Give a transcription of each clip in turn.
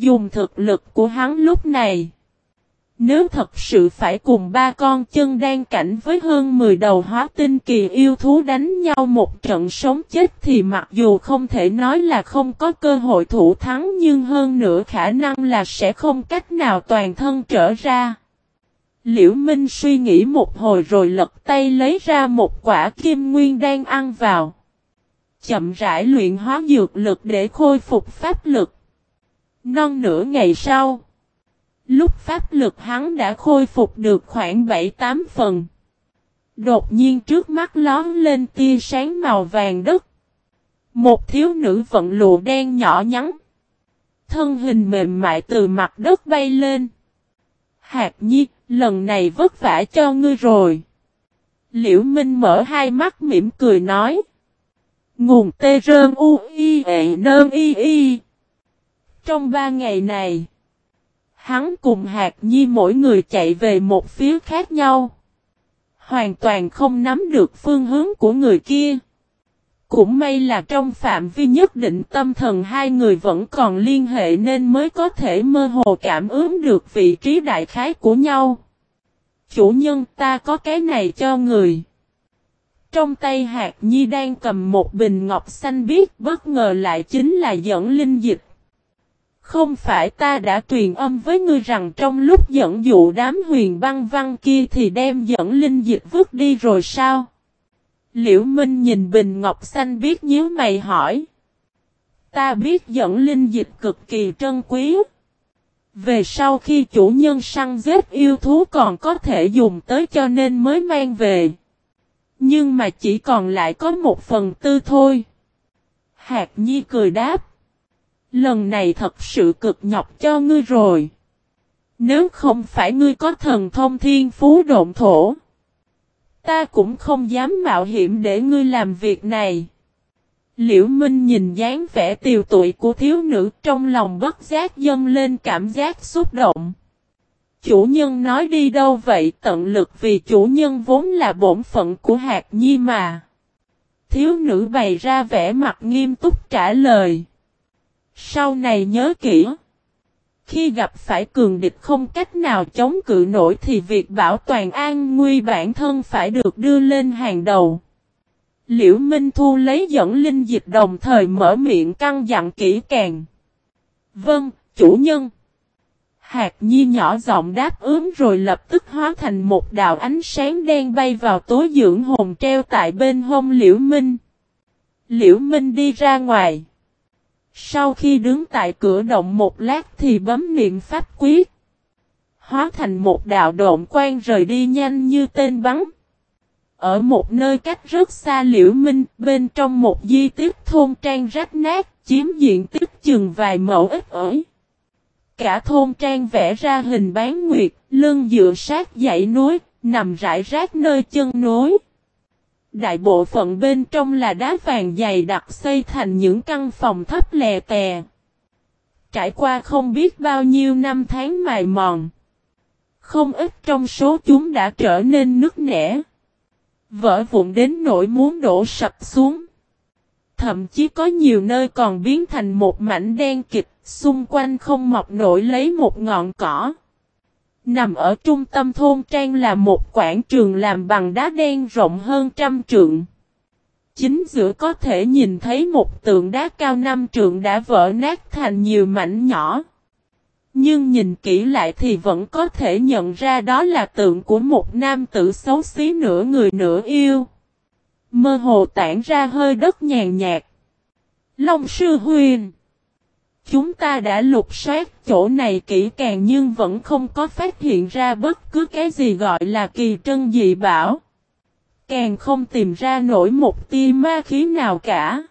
Dùng thực lực của hắn lúc này, nếu thật sự phải cùng ba con chân đan cảnh với hơn 10 đầu hóa tinh kỳ yêu thú đánh nhau một trận sống chết thì mặc dù không thể nói là không có cơ hội thủ thắng nhưng hơn nữa khả năng là sẽ không cách nào toàn thân trở ra. Liễu Minh suy nghĩ một hồi rồi lật tay lấy ra một quả kim nguyên đan ăn vào. Chậm rãi luyện hóa dược lực để khôi phục pháp lực. Non nửa ngày sau, lúc pháp lực hắn đã khôi phục được khoảng 7-8 phần. Đột nhiên trước mắt lóe lên tia sáng màu vàng đất. Một thiếu nữ vận lụa đen nhỏ nhắn. Thân hình mềm mại từ mặt đất bay lên. Hạc Nhi, lần này vất vả cho ngươi rồi. Liễu Minh mở hai mắt mỉm cười nói. Nguồn tê rơn u y ệ nơn y y. Trong 3 ngày này, hắn cùng Hạc Nhi mỗi người chạy về một phía khác nhau. Hoàn toàn không nắm được phương hướng của người kia. Cũng may là trong phạm vi nhất định tâm thần hai người vẫn còn liên hệ nên mới có thể mơ hồ cảm ứng được vị trí đại khái của nhau. Chủ nhân, ta có cái này cho người. Trong tay Hạc Nhi đang cầm một bình ngọc xanh biếc, bất ngờ lại chính là dẫn linh dịch. Không phải ta đã truyền âm với ngươi rằng trong lúc dẫn dụ đám huyền băng văn kia thì đem dẫn linh dịch vứt đi rồi sao? Liễu Minh nhìn bình ngọc xanh biếc nhíu mày hỏi. Ta biết dẫn linh dịch cực kỳ trân quý. Về sau khi chủ nhân săn giết yêu thú còn có thể dùng tới cho nên mới mang về. Nhưng mà chỉ còn lại có 1/4 thôi. Hạc Nhi cười đáp. Lần này thật sự cực nhọc cho ngươi rồi. Nếu không phải ngươi có thần thông thiên phú độn thổ, ta cũng không dám mạo hiểm để ngươi làm việc này. Liễu Minh nhìn dáng vẻ tiều tụy của thiếu nữ trong lòng bất giác dâng lên cảm giác xúc động. Chủ nhân nói đi đâu vậy, tận lực vì chủ nhân vốn là bổn phận của Hạc Nhi mà. Thiếu nữ bày ra vẻ mặt nghiêm túc trả lời. Sau này nhớ kỹ. Khi gặp phải cường địch không cách nào chống cự nổi thì việc bảo toàn an nguy bản thân phải được đưa lên hàng đầu. Liễu Minh Thu lấy dẫn linh dịch đồng thời mở miệng căn dặn kỹ càng. Vâng, chủ nhân. Hạc Nhi nhỏ giọng đáp ứng rồi lập tức hóa thành một đạo ánh sáng đen bay vào tối dưỡng hồn treo tại bên hông Liễu Minh. Liễu Minh đi ra ngoài. Sau khi đứng tại cửa động một lát thì bấm niệm pháp quyết. Hóa thành một đạo độn quang rời đi nhanh như tên bắn. Ở một nơi cách rất xa Liễu Minh, bên trong một di tích thôn trang rách nát, chiếm diện tích chừng vài mẫu ít ỏi. Cả thôn trang vẽ ra hình bán nguyệt, lưng dựa sát dãy núi, nằm rải rác nơi chân núi. Đại bộ phận bên trong là đá vàng dày đặc xây thành những căn phòng thấp lè tè. Trải qua không biết bao nhiêu năm tháng mài mòn. Không ít trong số chúng đã trở nên nứt nẻ. Vỡ vụn đến nỗi muốn đổ sập xuống. Thậm chí có nhiều nơi còn biến thành một mảnh đen kịt, xung quanh không mọc nổi lấy một ngọn cỏ. Nằm ở trung tâm thôn trang là một quảng trường làm bằng đá đen rộng hơn 100 trượng. Chính giữa có thể nhìn thấy một tượng đá cao 5 trượng đã vỡ nát thành nhiều mảnh nhỏ. Nhưng nhìn kỹ lại thì vẫn có thể nhận ra đó là tượng của một nam tử xấu xí nửa người nửa yêu. Mơ hồ tản ra hơi đất nhàn nhạt. Long sư huyền. Chúng ta đã lục soát chỗ này kỹ càng nhưng vẫn không có phát hiện ra bất cứ cái gì gọi là kỳ trân dị bảo. Càng không tìm ra nổi một tia ma khí nào cả.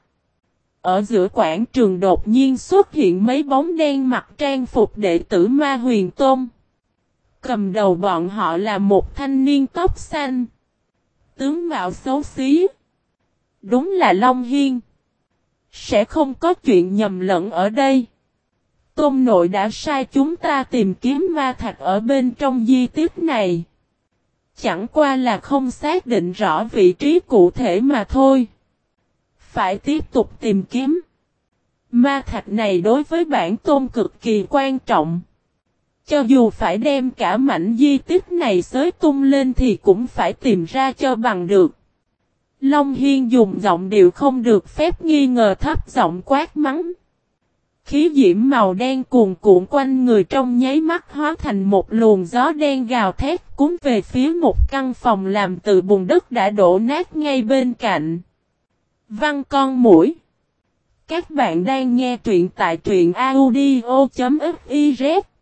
Ở giữa quảng trường đột nhiên xuất hiện mấy bóng đen mặc trang phục đệ tử Ma Huyền Tôn. Cầm đầu bọn họ là một thanh niên tóc xanh. Tướng mạo xấu xí. Đúng là Long Hiên. Sẽ không có chuyện nhầm lẫn ở đây. Tôn nội đã sai chúng ta tìm kiếm ma thạch ở bên trong di tích này. Chẳng qua là không xác định rõ vị trí cụ thể mà thôi. Phải tiếp tục tìm kiếm. Ma thạch này đối với bản tôn cực kỳ quan trọng. Cho dù phải đem cả mảnh di tích này xới tung lên thì cũng phải tìm ra cho bằng được. Long Hiên dùng giọng điệu không được phép nghi ngờ thấp giọng quát mắng. Khí diễm màu đen cuồn cuộn quanh người trong nháy mắt hóa thành một luồng gió đen gào thét cuốn về phía một căn phòng làm từ bùn đất đã đổ nát ngay bên cạnh. Văn con muỗi. Các bạn đang nghe truyện tại truyện audio.fiz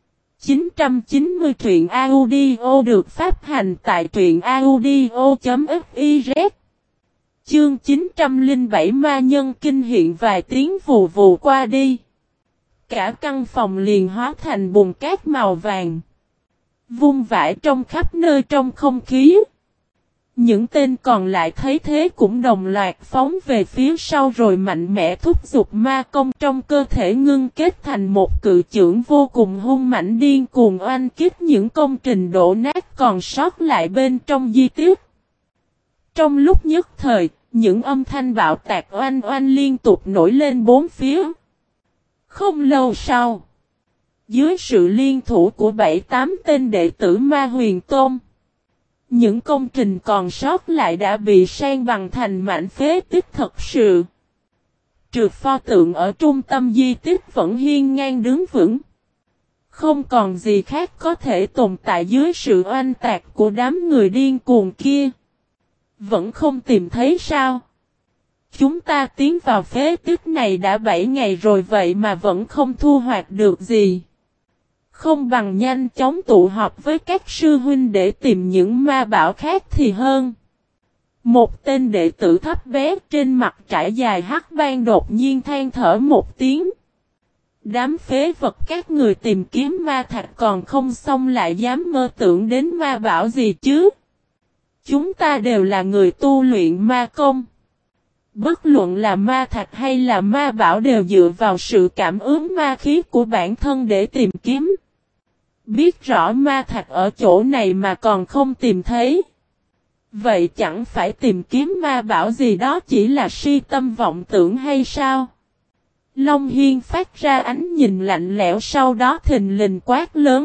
990 truyện audio được phát hành tại truyện audio.fiz. Chương 907 ma nhân kinh hiện vài tiếng vù vù qua đi. Cả căn phòng liền hóa thành bùn cát màu vàng. Vung vãi trong khắp nơi trong không khí. Những tên còn lại thấy thế cũng đồng loạt phóng về phía sau rồi mạnh mẽ thúc giục ma công trong cơ thể ngưng kết thành một cự chưởng vô cùng hung mãnh điên cuồng oanh kích những công trình đổ nát còn sót lại bên trong di tích. Trong lúc nhất thời, những âm thanh bạo tạc oanh oanh liên tục nổi lên bốn phía. Không lâu sau, dưới sự liên thủ của 7-8 tên đệ tử Ma Huyền Tôn, những công trình còn sót lại đã bị san bằng thành mảnh phế tích thật sự. Trừ pho tượng ở trung tâm di tích vẫn hiên ngang đứng vững. Không còn gì khác có thể tồn tại dưới sự oanh tạc của đám người điên cuồng kia. Vẫn không tìm thấy sao? Chúng ta tiến vào phế tích này đã 7 ngày rồi vậy mà vẫn không thu hoạch được gì. Không bằng nhanh chóng tụ họp với các sư huynh để tìm những ma bảo khác thì hơn. Một tên đệ tử thấp bé trên mặt trải dài hắc ban đột nhiên than thở một tiếng. Đám phế vật các người tìm kiếm ma thạch còn không xong lại dám mơ tưởng đến ma bảo gì chứ? Chúng ta đều là người tu luyện ma công. Bất luận là ma thạch hay là ma bảo đều dựa vào sự cảm ứng ma khí của bản thân để tìm kiếm. Biết rõ ma thạch ở chỗ này mà còn không tìm thấy. Vậy chẳng phải tìm kiếm ma bảo gì đó chỉ là si tâm vọng tưởng hay sao? Long Hiên phát ra ánh nhìn lạnh lẽo sau đó thình lình quát lớn.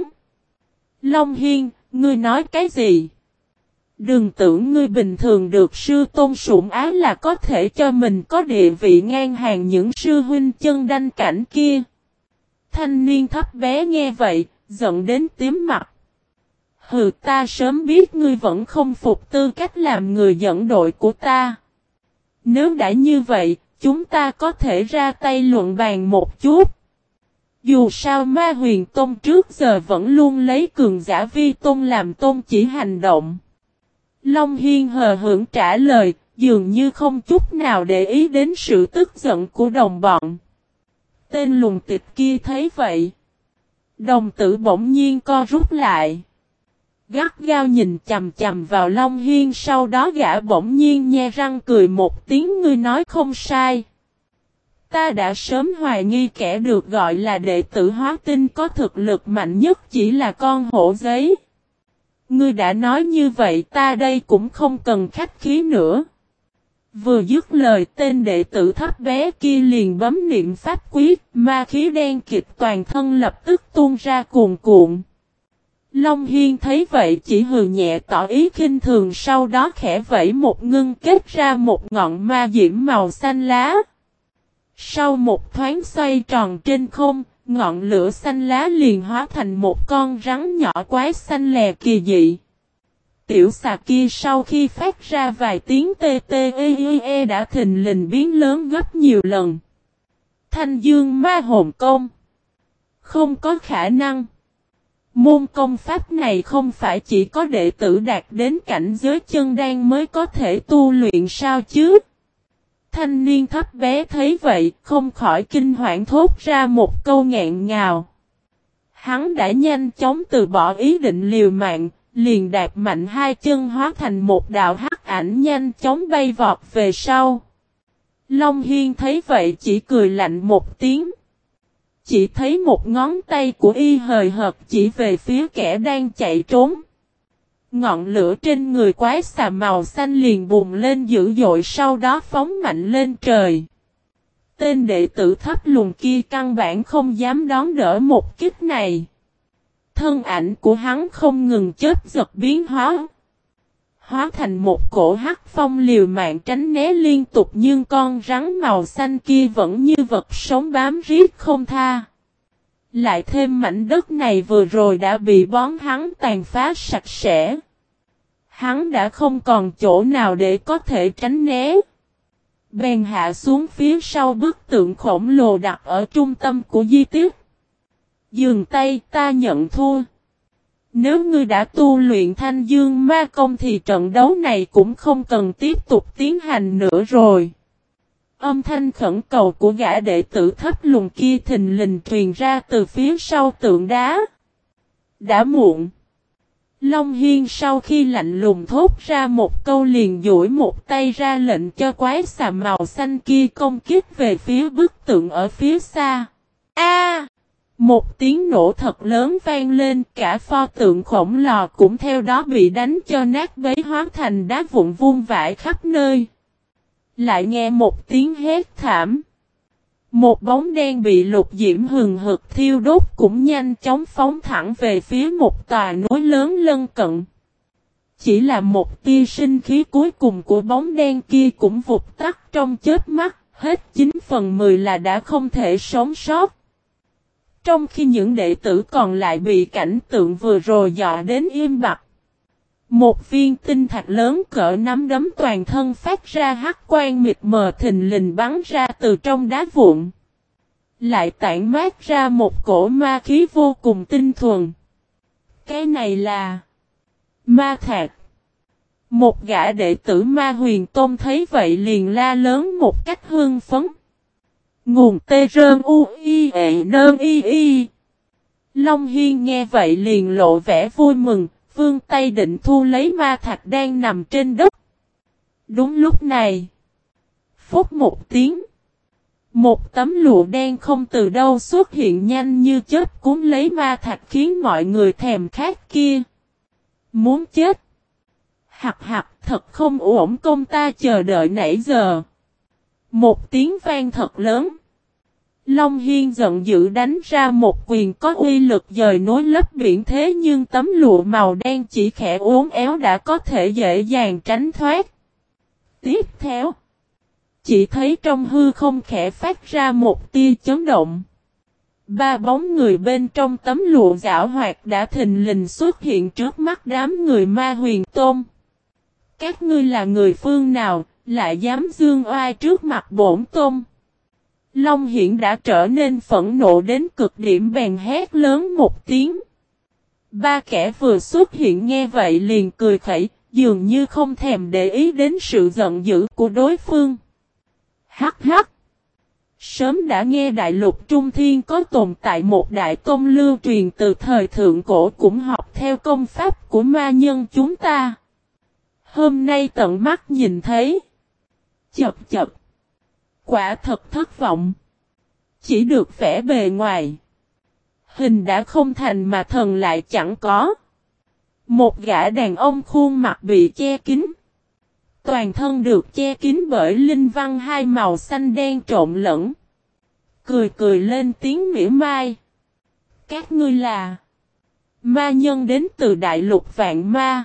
Long Hiên, ngươi nói cái gì? Đừng tưởng ngươi bình thường được sư tôn sủng ái là có thể cho mình có địa vị ngang hàng những sư huynh chân đanh cảnh kia. Thanh niên thấp bé nghe vậy, giận đến tím mặt. Hừ, ta sớm biết ngươi vẫn không phục tư cách làm người dẫn đội của ta. Nếu đã như vậy, chúng ta có thể ra tay luận bàn một chút. Dù sao Ma Huyền Tôn trước giờ vẫn luôn lấy cường giả vi tôn làm tôn chỉ hành động. Long Hiên hờ hững trả lời, dường như không chút nào để ý đến sự tức giận của đồng bọn. Tên lùn tịch kia thấy vậy. Đồng tử bỗng nhiên co rút lại. Gắt gao nhìn chầm chầm vào Long Hiên sau đó gã bỗng nhiên nhe răng cười một tiếng ngươi nói không sai. Ta đã sớm hoài nghi kẻ được gọi là đệ tử hóa tinh có thực lực mạnh nhất chỉ là con hổ giấy. Ngươi đã nói như vậy ta đây cũng không cần khách khí nữa. Vừa dứt lời tên đệ tử thấp bé kia liền bấm niệm pháp quyết, ma khí đen kịt toàn thân lập tức tuôn ra cuồn cuộn. Long Hiên thấy vậy chỉ hừ nhẹ tỏ ý khinh thường sau đó khẽ vẫy một ngưng kết ra một ngọn ma diễm màu xanh lá. Sau một thoáng xoay tròn trên không, ngọn lửa xanh lá liền hóa thành một con rắn nhỏ quái xanh lè kỳ dị. Tiểu xà kia sau khi phát ra vài tiếng tê tê e đã thình lình biến lớn gấp nhiều lần. Thanh Dương Ma Hồn Công. Không có khả năng. Môn công pháp này không phải chỉ có đệ tử đạt đến cảnh giới chân đan mới có thể tu luyện sao chứ? Thanh niên thấp bé thấy vậy, không khỏi kinh hoảng thốt ra một câu nghẹn ngào. Hắn đã nhanh chóng từ bỏ ý định liều mạng, liền đạp mạnh hai chân hóa thành một đạo hắc ảnh nhanh chóng bay vọt về sau. Long Hiên thấy vậy chỉ cười lạnh một tiếng. Chỉ thấy một ngón tay của y hời hợt chỉ về phía kẻ đang chạy trốn. Ngọn lửa trên người quái xà màu xanh liền bùng lên dữ dội sau đó phóng mạnh lên trời. Tên đệ tử thấp lùn kia căn bản không dám đón đỡ một kích này. Thân ảnh của hắn không ngừng chớp giật biến hóa. Hóa thành một cổ hắc phong liều mạng tránh né liên tục, nhưng con rắn màu xanh kia vẫn như vật sống bám riết không tha. Lại thêm mảnh đất này vừa rồi đã bị bón hắn tàn phá sạch sẽ. Hắn đã không còn chỗ nào để có thể tránh né. Bèn hạ xuống phía sau bức tượng khổng lồ đặt ở trung tâm của di tích. Dừng tay, ta nhận thua. Nếu ngươi đã tu luyện Thanh Dương Ma Công thì trận đấu này cũng không cần tiếp tục tiến hành nữa rồi. Âm thanh khẩn cầu của gã đệ tử thấp lùn kia thình lình truyền ra từ phía sau tượng đá. Đã muộn. Long Hiên sau khi lạnh lùng thốt ra một câu liền duỗi một tay ra lệnh cho quái xà màu xanh kia công kích về phía bức tượng ở phía xa. A! Một tiếng nổ thật lớn vang lên, cả pho tượng khổng lồ cũng theo đó bị đánh cho nát bấy hóa thành đá vụn vung vãi khắp nơi. Lại nghe một tiếng hét thảm. Một bóng đen bị lục diễm hừng hực thiêu đốt cũng nhanh chóng phóng thẳng về phía một tòa núi lớn lân cận. Chỉ là một tia sinh khí cuối cùng của bóng đen kia cũng vụt tắt trong chớp mắt, hết 9/10 là đã không thể sống sót. Trong khi những đệ tử còn lại bị cảnh tượng vừa rồi dọa đến im bặt. Một viên tinh thạch lớn cỡ nắm đấm toàn thân phát ra hắc quang mịt mờ thình lình bắn ra từ trong đá vụn. Lại tản mát ra một cổ ma khí vô cùng tinh thuần. Cái này là ma thạch. Một gã đệ tử Ma Huyền Tôn thấy vậy liền la lớn một cách hưng phấn. Nguồn tê rơn u i ệ nơn y y. Long Hiên nghe vậy liền lộ vẻ vui mừng, vươn tay định thu lấy ma thạch đang nằm trên đất. Đúng lúc này, phốt một tiếng, một tấm lụa đen không từ đâu xuất hiện nhanh như chớp cuốn lấy ma thạch khiến mọi người thèm khát kia. Muốn chết. Hặc hặc, thật không ổn, công ta chờ đợi nãy giờ. Một tiếng vang thật lớn. Long Hiên giận dữ đánh ra một quyền có uy lực dời núi lấp biển, thế nhưng tấm lụa màu đen chỉ khẽ uốn éo đã có thể dễ dàng tránh thoát. Tiếp theo, chỉ thấy trong hư không khẽ phát ra một tia chấn động. Ba bóng người bên trong tấm lụa giảo hoạt đã thình lình xuất hiện trước mắt đám người Ma Huyền Tôn. Các ngươi là người phương nào, lại dám dương oai trước mặt bổn tôn? Long Hiển đã trở nên phẫn nộ đến cực điểm bèn hét lớn một tiếng. Ba kẻ vừa xuất hiện nghe vậy liền cười khẩy, dường như không thèm để ý đến sự giận dữ của đối phương. Hắc hắc! Sớm đã nghe đại lục Trung Thiên có tồn tại một đại tôn lưu truyền từ thời thượng cổ cũng học theo công pháp của ma nhân chúng ta. Hôm nay tận mắt nhìn thấy. Chập chập! Quả thật thất vọng. Chỉ được vẻ bề ngoài. Hình đã không thành mà thần lại chẳng có. Một gã đàn ông khuôn mặt bị che kín. Toàn thân được che kín bởi linh văn hai màu xanh đen trộn lẫn. Cười cười lên tiếng mỉa mai. Các ngươi là ma nhân đến từ đại lục vạn ma.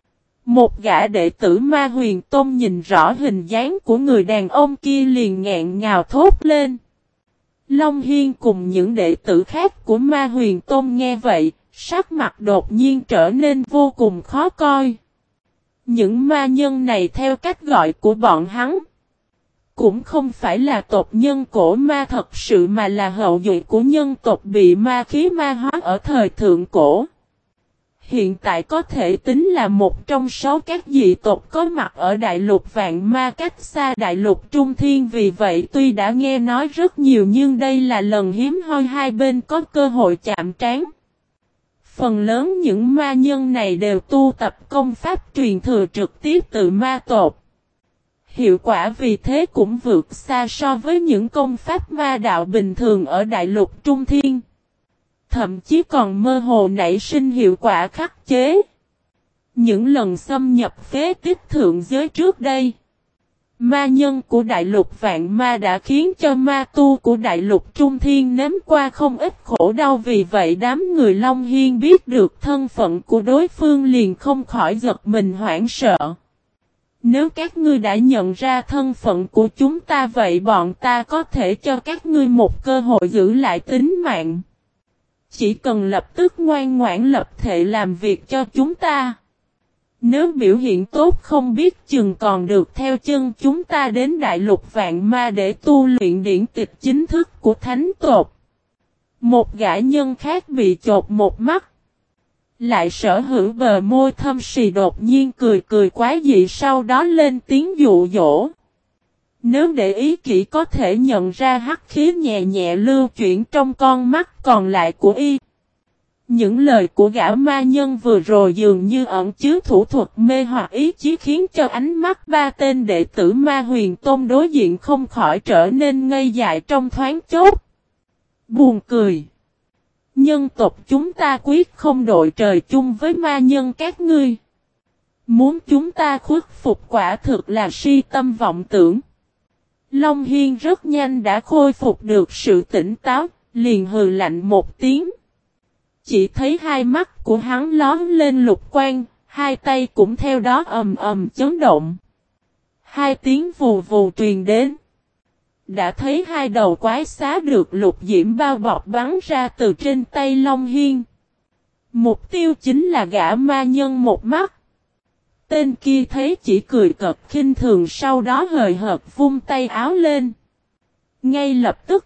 Một gã đệ tử Ma Huyền Tôn nhìn rõ hình dáng của người đàn ông kia liền nghẹn ngào thốt lên. Long Hiên cùng những đệ tử khác của Ma Huyền Tôn nghe vậy, sắc mặt đột nhiên trở nên vô cùng khó coi. Những ma nhân này theo cách gọi của bọn hắn, cũng không phải là tộc nhân cổ ma thật sự mà là hậu duệ của nhân tộc bị ma khí ma hóa ở thời thượng cổ. Hiện tại có thể tính là một trong số các dị tộc có mặt ở đại lục vạn ma cách xa đại lục Trung Thiên, vì vậy tuy đã nghe nói rất nhiều nhưng đây là lần hiếm hoi hai bên có cơ hội chạm trán. Phần lớn những ma nhân này đều tu tập công pháp truyền thừa trực tiếp từ ma tộc. Hiệu quả vì thế cũng vượt xa so với những công pháp ma đạo bình thường ở đại lục Trung Thiên. Thậm chí còn mơ hồ nảy sinh hiệu quả khắc chế. Những lần xâm nhập phế tích thượng giới trước đây, Ma nhân của đại lục vạn ma đã khiến cho ma tu của đại lục trung thiên nếm qua không ít khổ đau, vì vậy đám người Long Hiên biết được thân phận của đối phương liền không khỏi giật mình hoảng sợ. Nếu các ngươi đã nhận ra thân phận của chúng ta vậy bọn ta có thể cho các ngươi một cơ hội giữ lại tính mạng. Chỉ cần lập tức ngoan ngoãn lập thể làm việc cho chúng ta. Nếu biểu hiện tốt không biết chừng còn được theo chân chúng ta đến đại lục vạn ma để tu luyện điển tịch chính thức của thánh tộc. Một gã nhân khác bị chột một mắt. Lại sở hữu bờ môi thâm sì đột nhiên cười cười quái dị, sau đó lên tiếng dụ dỗ. Nếu để ý kỹ có thể nhận ra hắc khí nhẹ nhẹ lưu chuyển trong con mắt còn lại của y. Những lời của gã ma nhân vừa rồi dường như ẩn chứa thủ thuật mê hoặc ý chí, khiến cho ánh mắt ba tên đệ tử Ma Huyền Tôn đối diện không khỏi trở nên ngây dại trong thoáng chốc. Buồn cười. Nhân tộc chúng ta quyết không đội trời chung với ma nhân các ngươi. Muốn chúng ta khuất phục quả thực là si tâm vọng tưởng. Long Hiên rất nhanh đã khôi phục được sự tỉnh táo, liền hừ lạnh một tiếng. Chỉ thấy hai mắt của hắn lóm lên lục quang, hai tay cũng theo đó ầm ầm chấn động. Hai tiếng vù vù truyền đến. Đã thấy hai đầu quái xá được lục diễm bao bọc bắn ra từ trên tay Long Hiên. Mục tiêu chính là gã ma nhân một mắt. Tên kia thấy chỉ cười cợt khinh thường, sau đó hời hợt vung tay áo lên. Ngay lập tức,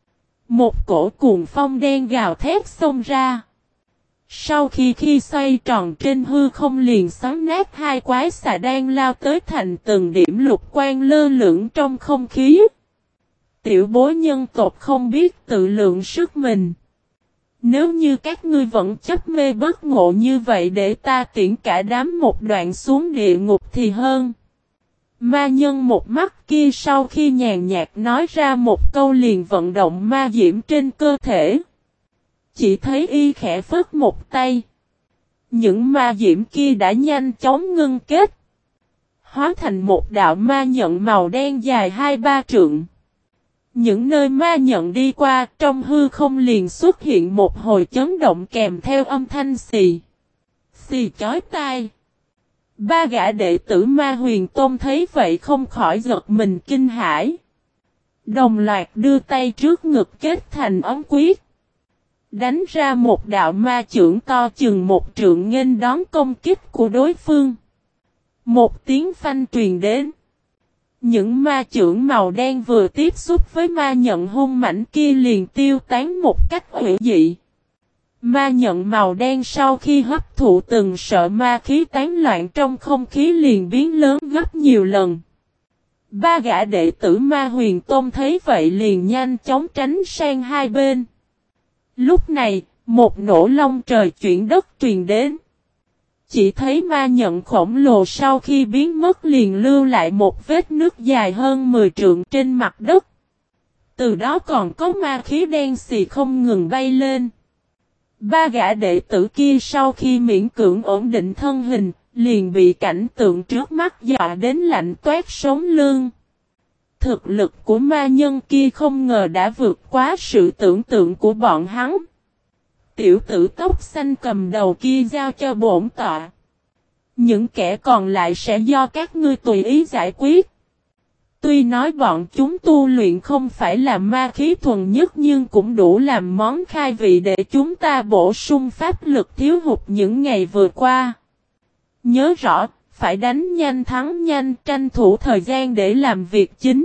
một cổ cuồng phong đen gào thét xông ra. Sau khi xoay tròn trên hư không liền xoắn nát hai quái xà đang lao tới thành từng điểm lục quang lơ lửng trong không khí. Tiểu bối nhân tộc không biết tự lượng sức mình. Nếu như các ngươi vẫn chấp mê bất ngộ như vậy, để ta tiễn cả đám một đoạn xuống địa ngục thì hơn. Ma nhân một mắt kia sau khi nhàn nhạt nói ra một câu liền vận động ma diễm trên cơ thể. Chỉ thấy y khẽ phất một tay. Những ma diễm kia đã nhanh chóng ngưng kết. Hóa thành một đạo ma nhận màu đen dài 2-3 trượng. Những nơi ma nhận đi qua, trong hư không liền xuất hiện một hồi chấn động kèm theo âm thanh xì. Xì chói tai. Ba gã đệ tử Ma Huyền Tôn thấy vậy không khỏi giật mình kinh hãi. Đồng loạt đưa tay trước ngực kết thành ấn quyết. Đánh ra một đạo ma chưởng to chừng một trượng nghênh đón công kích của đối phương. Một tiếng phanh truyền đến. Những ma chưởng màu đen vừa tiếp xúc với ma nhận hung mãnh kia liền tiêu tán một cách hủy dị. Ma nhận màu đen sau khi hấp thụ từng sợi ma khí tán loạn trong không khí liền biến lớn gấp nhiều lần. Ba gã đệ tử Ma Huyền Tôn thấy vậy liền nhanh chóng tránh sang hai bên. Lúc này, một nổ long trời chuyển đất truyền đến. Chỉ thấy ma nhận khổng lồ sau khi biến mất liền lưu lại một vết nước dài hơn 10 trượng trên mặt đất. Từ đó còn có ma khí đen xì không ngừng bay lên. Ba gã đệ tử kia sau khi miễn cưỡng ổn định thân hình, liền bị cảnh tượng trước mắt dọa đến lạnh toát sống lưng. Thực lực của ma nhân kia không ngờ đã vượt quá sự tưởng tượng của bọn hắn. Tiểu tử tóc xanh cầm đầu kia giao cho bổn tọa. Những kẻ còn lại sẽ do các ngươi tùy ý giải quyết. Tuy nói bọn chúng tu luyện không phải là ma khí thuần nhất, nhưng cũng đủ làm món khai vị để chúng ta bổ sung pháp lực thiếu hụt những ngày vừa qua. Nhớ rõ, phải đánh nhanh thắng nhanh, tranh thủ thời gian để làm việc chính.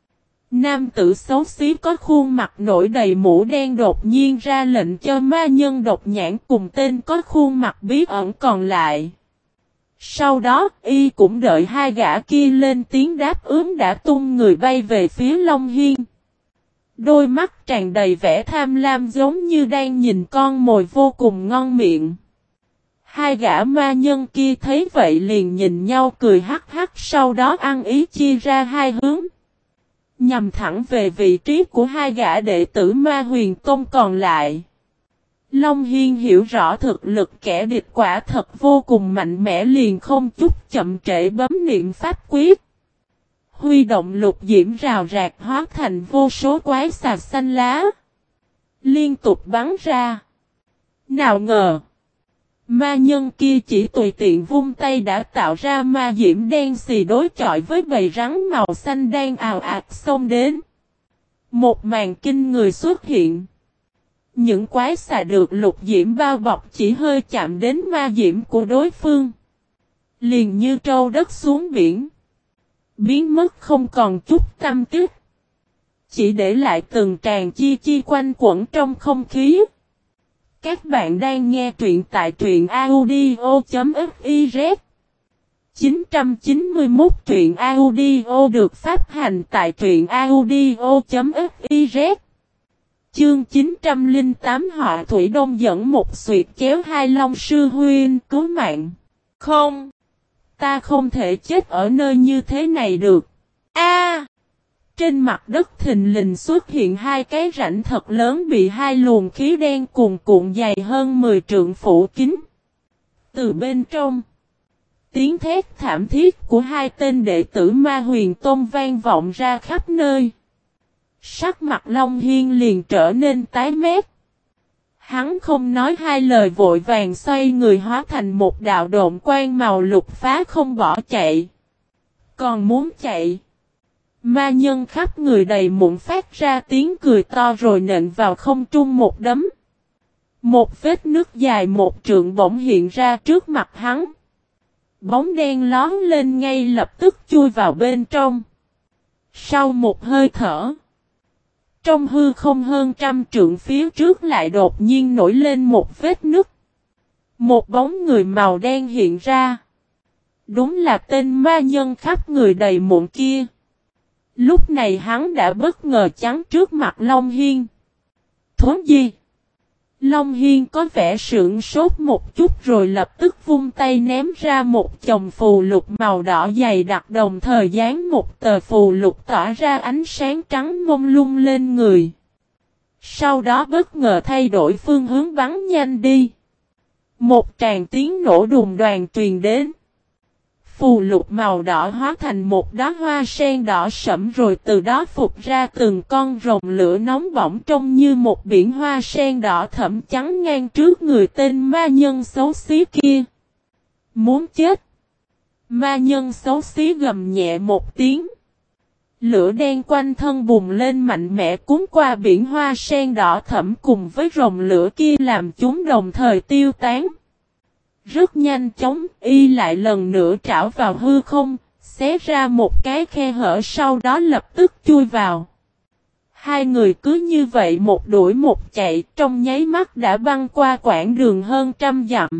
Nam tử xấu xí có khuôn mặt nổi đầy mũ đen đột nhiên ra lệnh cho ma nhân độc nhãn cùng tên có khuôn mặt bí ẩn còn lại. Sau đó, y cũng đợi hai gã kia lên tiếng đáp ứng đã tung người bay về phía Long Hiên. Đôi mắt tràn đầy vẻ tham lam giống như đang nhìn con mồi vô cùng ngon miệng. Hai gã ma nhân kia thấy vậy liền nhìn nhau cười hắc hắc, sau đó ăn ý chia ra hai hướng. Nhằm thẳng về vị trí của hai gã đệ tử Ma Huyền Tôn còn lại. Long Hiên hiểu rõ thực lực kẻ địch quả thật vô cùng mạnh mẽ, liền không chút chậm trễ bấm niệm pháp quyết. huy động lục diễm rào rạc hóa thành vô số quái xà xanh lá. Liên tục bắn ra. Nào ngờ. Ma nhân kia chỉ tùy tiện vung tay đã tạo ra ma diễm đen xì đối chọi với bầy rắn màu xanh đang ào ạt xông đến. Một màn kinh người xuất hiện. Những quái xà được lục diễm bao bọc chỉ hơi chạm đến ma diễm của đối phương. Liền như trâu đất xuống biển. Biến mất không còn chút tăm tích. Chỉ để lại từng tràng chi chi quanh quẩn trong không khí. Các bạn đang nghe truyện tại truyện audio.fiz 991 truyện audio được phát hành tại truyện audio.fiz Chương 908 Họa Thủy Đông dẫn một xuyệt kéo hai long sư huynh cứu mạng. Không, ta không thể chết ở nơi như thế này được. A! Trên mặt đất thình lình xuất hiện hai cái rãnh thật lớn bị hai luồng khí đen cuồn cuộn dày hơn 10 trượng phủ kín. Từ bên trong, tiếng thét thảm thiết của hai tên đệ tử Ma Huyền Tôn vang vọng ra khắp nơi. Sắc mặt Long Hiên liền trở nên tái mét. Hắn không nói hai lời vội vàng xoay người hóa thành một đạo độn quang màu lục phá không bỏ chạy. Còn muốn chạy. Ma nhân khắp người đầy mụn phát ra tiếng cười to rồi nện vào không trung một đấm. Một vết nứt dài một trượng bỗng hiện ra trước mặt hắn. Bóng đen lón lên ngay lập tức chui vào bên trong. Sau một hơi thở. Trong hư không hơn trăm trượng phía trước lại đột nhiên nổi lên một vết nứt. Một bóng người màu đen hiện ra. Đúng là tên ma nhân khắp người đầy mụn kia. Lúc này hắn đã bất ngờ chắn trước mặt Long Hiên. Thốn gì? Long Hiên có vẻ sững sốt một chút rồi lập tức vung tay ném ra một chồng phù lục màu đỏ dày đặc đồng thời dán một tờ phù lục tỏa ra ánh sáng trắng mông lung lên người. Sau đó bất ngờ thay đổi phương hướng bắn nhanh đi. Một tràng tiếng nổ đùng đoàng truyền đến. Phù lục màu đỏ hóa thành một đóa hoa sen đỏ sẫm rồi từ đó phục ra từng con rồng lửa nóng bỏng trông như một biển hoa sen đỏ thẫm chắn ngang trước người tên ma nhân xấu xí kia. Muốn chết. Ma nhân xấu xí gầm nhẹ một tiếng. Lửa đen quanh thân bùng lên mạnh mẽ cuốn qua biển hoa sen đỏ thẫm cùng với rồng lửa kia làm chúng đồng thời tiêu tán. Rất nhanh chóng, y lại lần nữa trảo vào hư không, xé ra một cái khe hở sau đó lập tức chui vào. Hai người cứ như vậy một đuổi một chạy, trong nháy mắt đã băng qua quãng đường hơn trăm dặm.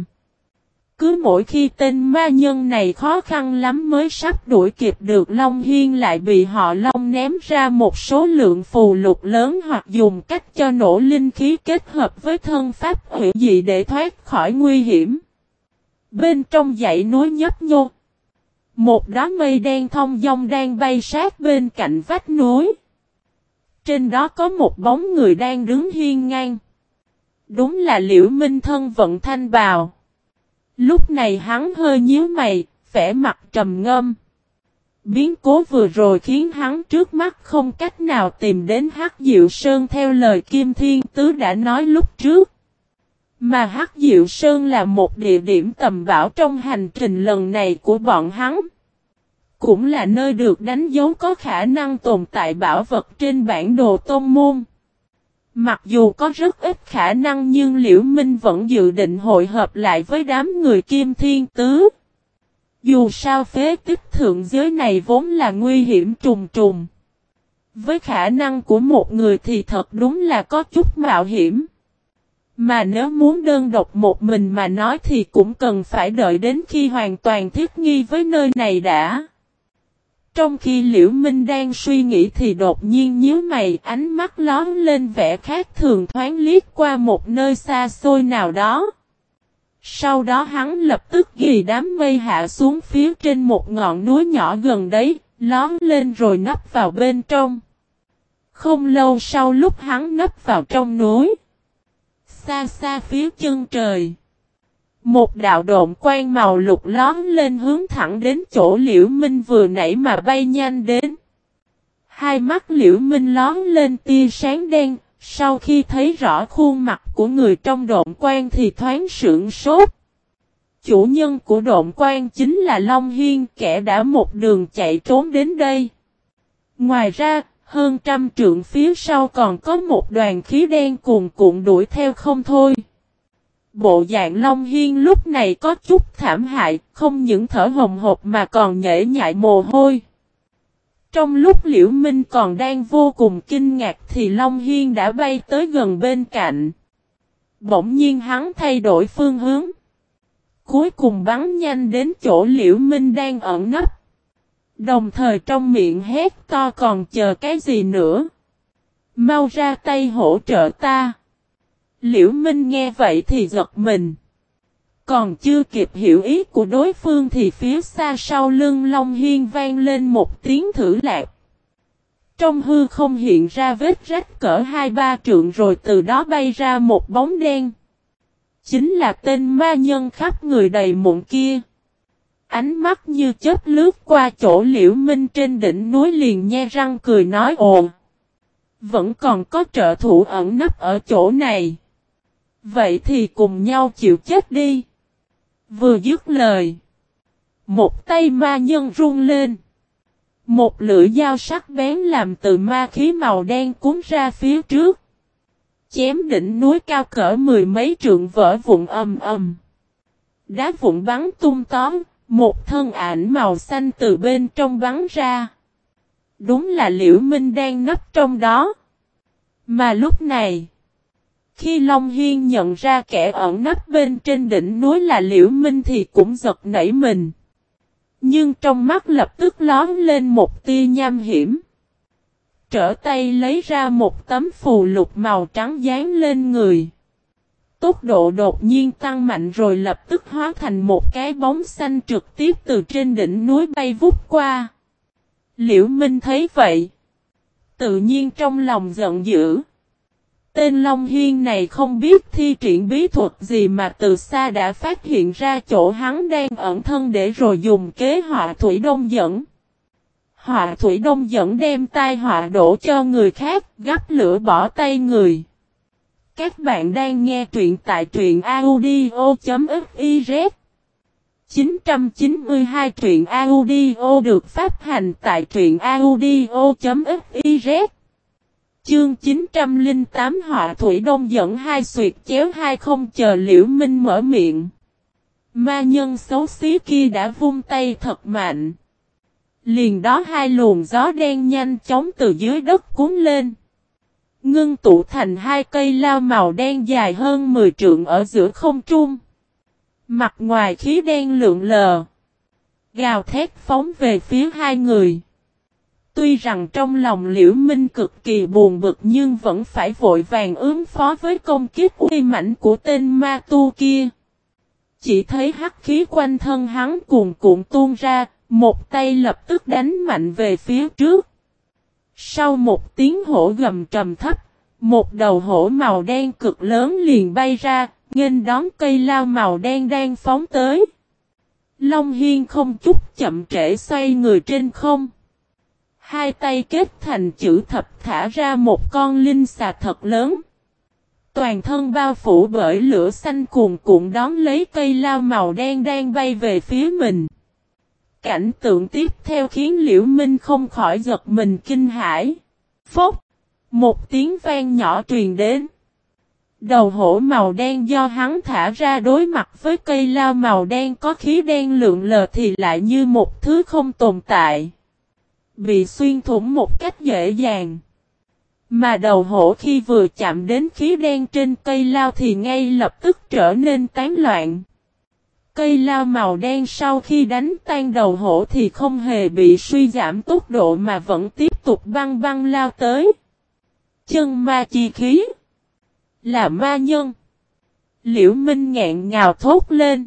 Cứ mỗi khi tên ma nhân này khó khăn lắm mới sắp đuổi kịp được Long Hiên lại bị họ Long ném ra một số lượng phù lục lớn hoặc dùng cách cho nổ linh khí kết hợp với thân pháp hủy dị để thoát khỏi nguy hiểm. Bên trong dãy núi nhấp nhô. Một đám mây đen thông dong đang bay sát bên cạnh vách núi. Trên đó có một bóng người đang đứng hiên ngang. Đúng là Liễu Minh thân vận thanh bào. Lúc này hắn hơi nhíu mày, vẻ mặt trầm ngâm. Biến cố vừa rồi khiến hắn trước mắt không cách nào tìm đến Hắc Diệu Sơn theo lời Kim Thiên Tứ đã nói lúc trước. Mà Hắc Diệu Sơn là một địa điểm tầm bảo trong hành trình lần này của bọn hắn. Cũng là nơi được đánh dấu có khả năng tồn tại bảo vật trên bản đồ tôn môn. Mặc dù có rất ít khả năng nhưng Liễu Minh vẫn dự định hội hợp lại với đám người Kim Thiên Tứ. Dù sao phế tích thượng giới này vốn là nguy hiểm trùng trùng. Với khả năng của một người thì thật đúng là có chút mạo hiểm. Mà nếu muốn đơn độc một mình mà nói thì cũng cần phải đợi đến khi hoàn toàn thích nghi với nơi này đã. Trong khi Liễu Minh đang suy nghĩ thì đột nhiên nhíu mày, ánh mắt lóe lên vẻ khác thường thoáng liếc qua một nơi xa xôi nào đó. Sau đó hắn lập tức ghi đám mây hạ xuống phía trên một ngọn núi nhỏ gần đấy, lóe lên rồi nấp vào bên trong. Không lâu sau lúc hắn nấp vào trong núi, xa xa phía chân trời, Một đạo độn quang màu lục lóm lên hướng thẳng đến chỗ Liễu Minh vừa nãy mà bay nhanh đến. Hai mắt Liễu Minh lóm lên tia sáng đen, sau khi thấy rõ khuôn mặt của người trong độn quang thì thoáng sửng sốt. Chủ nhân của độn quang chính là Long Hiên, kẻ đã một đường chạy trốn đến đây. Ngoài ra, hơn 100 trượng phía sau còn có một đoàn khí đen cuồn cuộn đuổi theo không thôi. Bộ dạng Long Hiên lúc này có chút thảm hại, không những thở hồng hộc mà còn nhễ nhại mồ hôi. Trong lúc Liễu Minh còn đang vô cùng kinh ngạc thì Long Hiên đã bay tới gần bên cạnh. Bỗng nhiên hắn thay đổi phương hướng. Cuối cùng bắn nhanh đến chỗ Liễu Minh đang ẩn nấp. Đồng thời trong miệng hét to còn chờ cái gì nữa. Mau ra tay hỗ trợ ta. Liễu Minh nghe vậy thì giật mình. Còn chưa kịp hiểu ý của đối phương thì phía xa sau lưng Long Hiên vang lên một tiếng thử lạc. Trong hư không hiện ra vết rách cỡ 2-3 trượng rồi từ đó bay ra một bóng đen. Chính là tên ma nhân khắp người đầy mụn kia. Ánh mắt như chớp lướt qua chỗ Liễu Minh trên đỉnh núi liền nhe răng cười nói ồ. Vẫn còn có trợ thủ ẩn nấp ở chỗ này. Vậy thì cùng nhau chịu chết đi. Vừa dứt lời. Một tay ma nhân rung lên. Một lưỡi dao sắc bén làm từ ma khí màu đen cuốn ra phía trước. Chém đỉnh núi cao cỡ 10 mấy trượng vỡ vụn ầm ầm. Đá vụn bắn tung tóm. Một thân ảnh màu xanh từ bên trong bắn ra. Đúng là Liễu Minh đang nấp trong đó. Mà lúc này, khi Long Hiên nhận ra kẻ ẩn nấp bên trên đỉnh núi là Liễu Minh thì cũng giật nảy mình. Nhưng trong mắt lập tức lóm lên một tia nham hiểm. Trở tay lấy ra một tấm phù lục màu trắng dán lên người. Tốc độ đột nhiên tăng mạnh rồi lập tức hóa thành một cái bóng xanh trực tiếp từ trên đỉnh núi bay vút qua. Liễu Minh thấy vậy. Tự nhiên trong lòng giận dữ. Tên Long Hiên này không biết thi triển bí thuật gì mà từ xa đã phát hiện ra chỗ hắn đang ẩn thân để rồi dùng kế họa thủy đông dẫn. Họa thủy đông dẫn đem tai họa đổ cho người khác, gắp lửa bỏ tay người. Các bạn đang nghe truyện tại truyện audio.fiz 992 truyện audio được phát hành tại truyện audio.fiz Chương 908 họa thủy đông dẫn hai xuyệt chéo hai không chờ Liễu Minh mở miệng. Ma nhân xấu xí kia đã vung tay thật mạnh. Liền đó hai luồng gió đen nhanh chóng từ dưới đất cuốn lên. Ngưng tụ thành hai cây lao màu đen dài hơn 10 trượng ở giữa không trung. Mặt ngoài khí đen lượn lờ. Gào thét phóng về phía hai người. Tuy rằng trong lòng Liễu Minh cực kỳ buồn bực nhưng vẫn phải vội vàng ứng phó với công kích uy mãnh của tên ma tu kia. Chỉ thấy hắc khí quanh thân hắn cuồn cuộn tuôn ra, một tay lập tức đánh mạnh về phía trước. Sau một tiếng hổ gầm trầm thấp, một đầu hổ màu đen cực lớn liền bay ra, nghênh đón cây lao màu đen đang phóng tới. Long Hiên không chút chậm trễ xoay người trên không. Hai tay kết thành chữ thập thả ra một con linh xà thật lớn. Toàn thân bao phủ bởi lửa xanh cuồn cuộn đón lấy cây lao màu đen đang bay về phía mình. Cảnh tượng tiếp theo khiến Liễu Minh không khỏi giật mình kinh hãi. Phốc! Một tiếng vang nhỏ truyền đến. Đầu hổ màu đen do hắn thả ra đối mặt với cây lao màu đen có khí đen lượn lờ thì lại như một thứ không tồn tại. Bị xuyên thủng một cách dễ dàng. Mà đầu hổ khi vừa chạm đến khí đen trên cây lao thì ngay lập tức trở nên tán loạn. Cây lao màu đen sau khi đánh tan đầu hổ thì không hề bị suy giảm tốc độ mà vẫn tiếp tục băng băng lao tới. Chân ma chi khí. Là ma nhân. Liễu Minh ngẹn ngào thốt lên.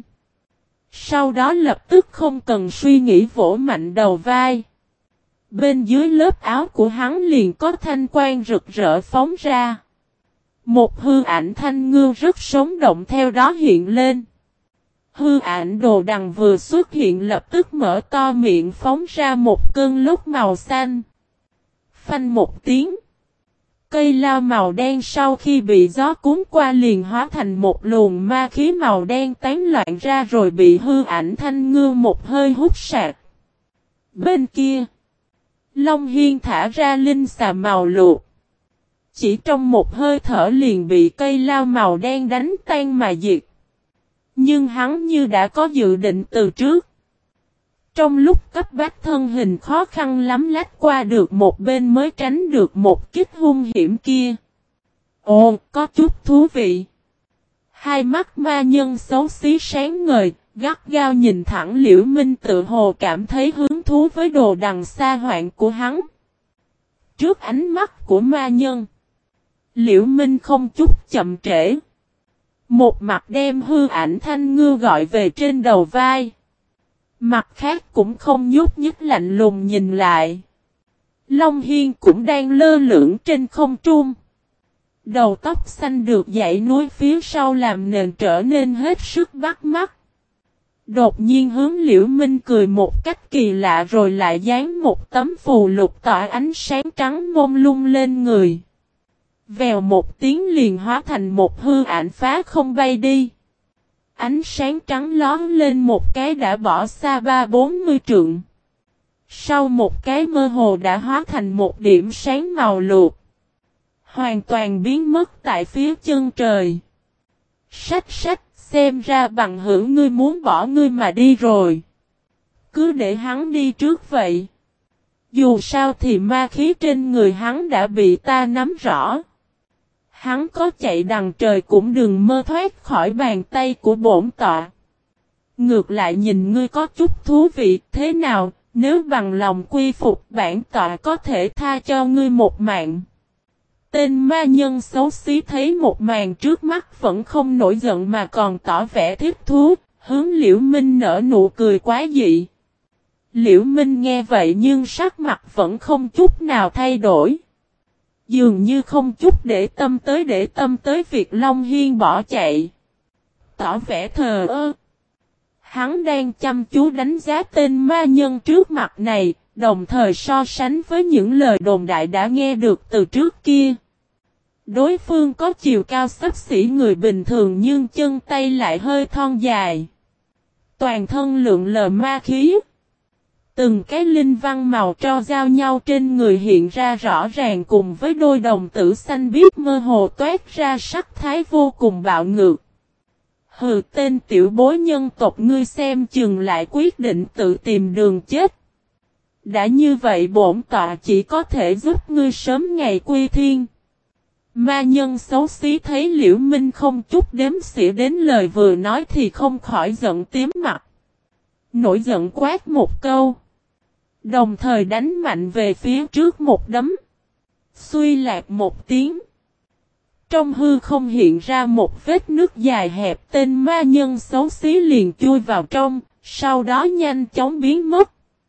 Sau đó lập tức không cần suy nghĩ vỗ mạnh đầu vai. Bên dưới lớp áo của hắn liền có thanh quang rực rỡ phóng ra. Một hư ảnh thanh ngưu rất sống động theo đó hiện lên. Hư ảnh đồ đằng vừa xuất hiện lập tức mở to miệng phóng ra một cơn lốc màu xanh. Phanh một tiếng. Cây lao màu đen sau khi bị gió cuốn qua liền hóa thành một luồng ma khí màu đen tán loạn ra rồi bị hư ảnh Thanh Ngư một hơi hút sạch. Bên kia, Long Hiên thả ra linh xà màu luộc. Chỉ trong một hơi thở liền bị cây lao màu đen đánh tan mà diệt. Nhưng hắn như đã có dự định từ trước. Trong lúc cấp bách thân hình khó khăn lắm lách qua được một bên mới tránh được một kích hung hiểm kia. Ồ, có chút thú vị. Hai mắt ma nhân xấu xí sáng ngời, gắt gao nhìn thẳng Liễu Minh tự hồ cảm thấy hứng thú với đồ đằng xa hoạn của hắn. Trước ánh mắt của ma nhân, Liễu Minh không chút chậm trễ. Một mặt đem hư ảnh Thanh Ngư gọi về trên đầu vai. Mặt khác cũng không nhúc nhích lạnh lùng nhìn lại. Long Hiên cũng đang lơ lửng trên không trung. Đầu tóc xanh được dãy núi phía sau làm nền trở nên hết sức bắt mắt. Đột nhiên hướng Liễu Minh cười một cách kỳ lạ rồi lại dán một tấm phù lục tỏa ánh sáng trắng mông lung lên người. Vèo một tiếng liền hóa thành một hư ảnh phá không bay đi. Ánh sáng trắng lón lên một cái đã bỏ xa 30-40 trượng. Sau một cái mơ hồ đã hóa thành một điểm sáng màu luộc. Hoàn toàn biến mất tại phía chân trời. Sách xem ra bằng hữu ngươi muốn bỏ ngươi mà đi rồi. Cứ để hắn đi trước vậy. Dù sao thì ma khí trên người hắn đã bị ta nắm rõ. Hắn có chạy đằng trời cũng đừng mơ thoát khỏi bàn tay của bổn tọa. Ngược lại nhìn ngươi có chút thú vị, thế nào, nếu bằng lòng quy phục bản tọa có thể tha cho ngươi một mạng. Tên ma nhân xấu xí thấy một màn trước mắt vẫn không nổi giận mà còn tỏ vẻ thích thú, hướng Liễu Minh nở nụ cười quá dị. Liễu Minh nghe vậy nhưng sắc mặt vẫn không chút nào thay đổi. Dường như không chút để tâm tới việc Long Hiên bỏ chạy. Tỏ vẻ thờ ơ. Hắn đang chăm chú đánh giá tên ma nhân trước mặt này, đồng thời so sánh với những lời đồn đại đã nghe được từ trước kia. Đối phương có chiều cao xấp xỉ người bình thường nhưng chân tay lại hơi thon dài. Toàn thân lượn lờ ma khí. Từng cái linh văn màu tro giao nhau trên người hiện ra rõ ràng cùng với đôi đồng tử xanh biếc mơ hồ toát ra sắc thái vô cùng bạo ngược. Hừ, tên tiểu bối nhân tộc ngươi xem chừng lại quyết định tự tìm đường chết. Đã như vậy bổn tọa chỉ có thể giúp ngươi sớm ngày quy thiên. Ma nhân xấu xí thấy Liễu Minh không chút đếm xỉa đến lời vừa nói thì không khỏi giận tím mặt. Nổi giận quát một câu. Đồng thời đánh mạnh về phía trước một đấm. Xuy lạc một tiếng. Trong hư không hiện ra một vết nước dài hẹp, tên ma nhân xấu xí liền chui vào trong, sau đó nhanh chóng biến mất.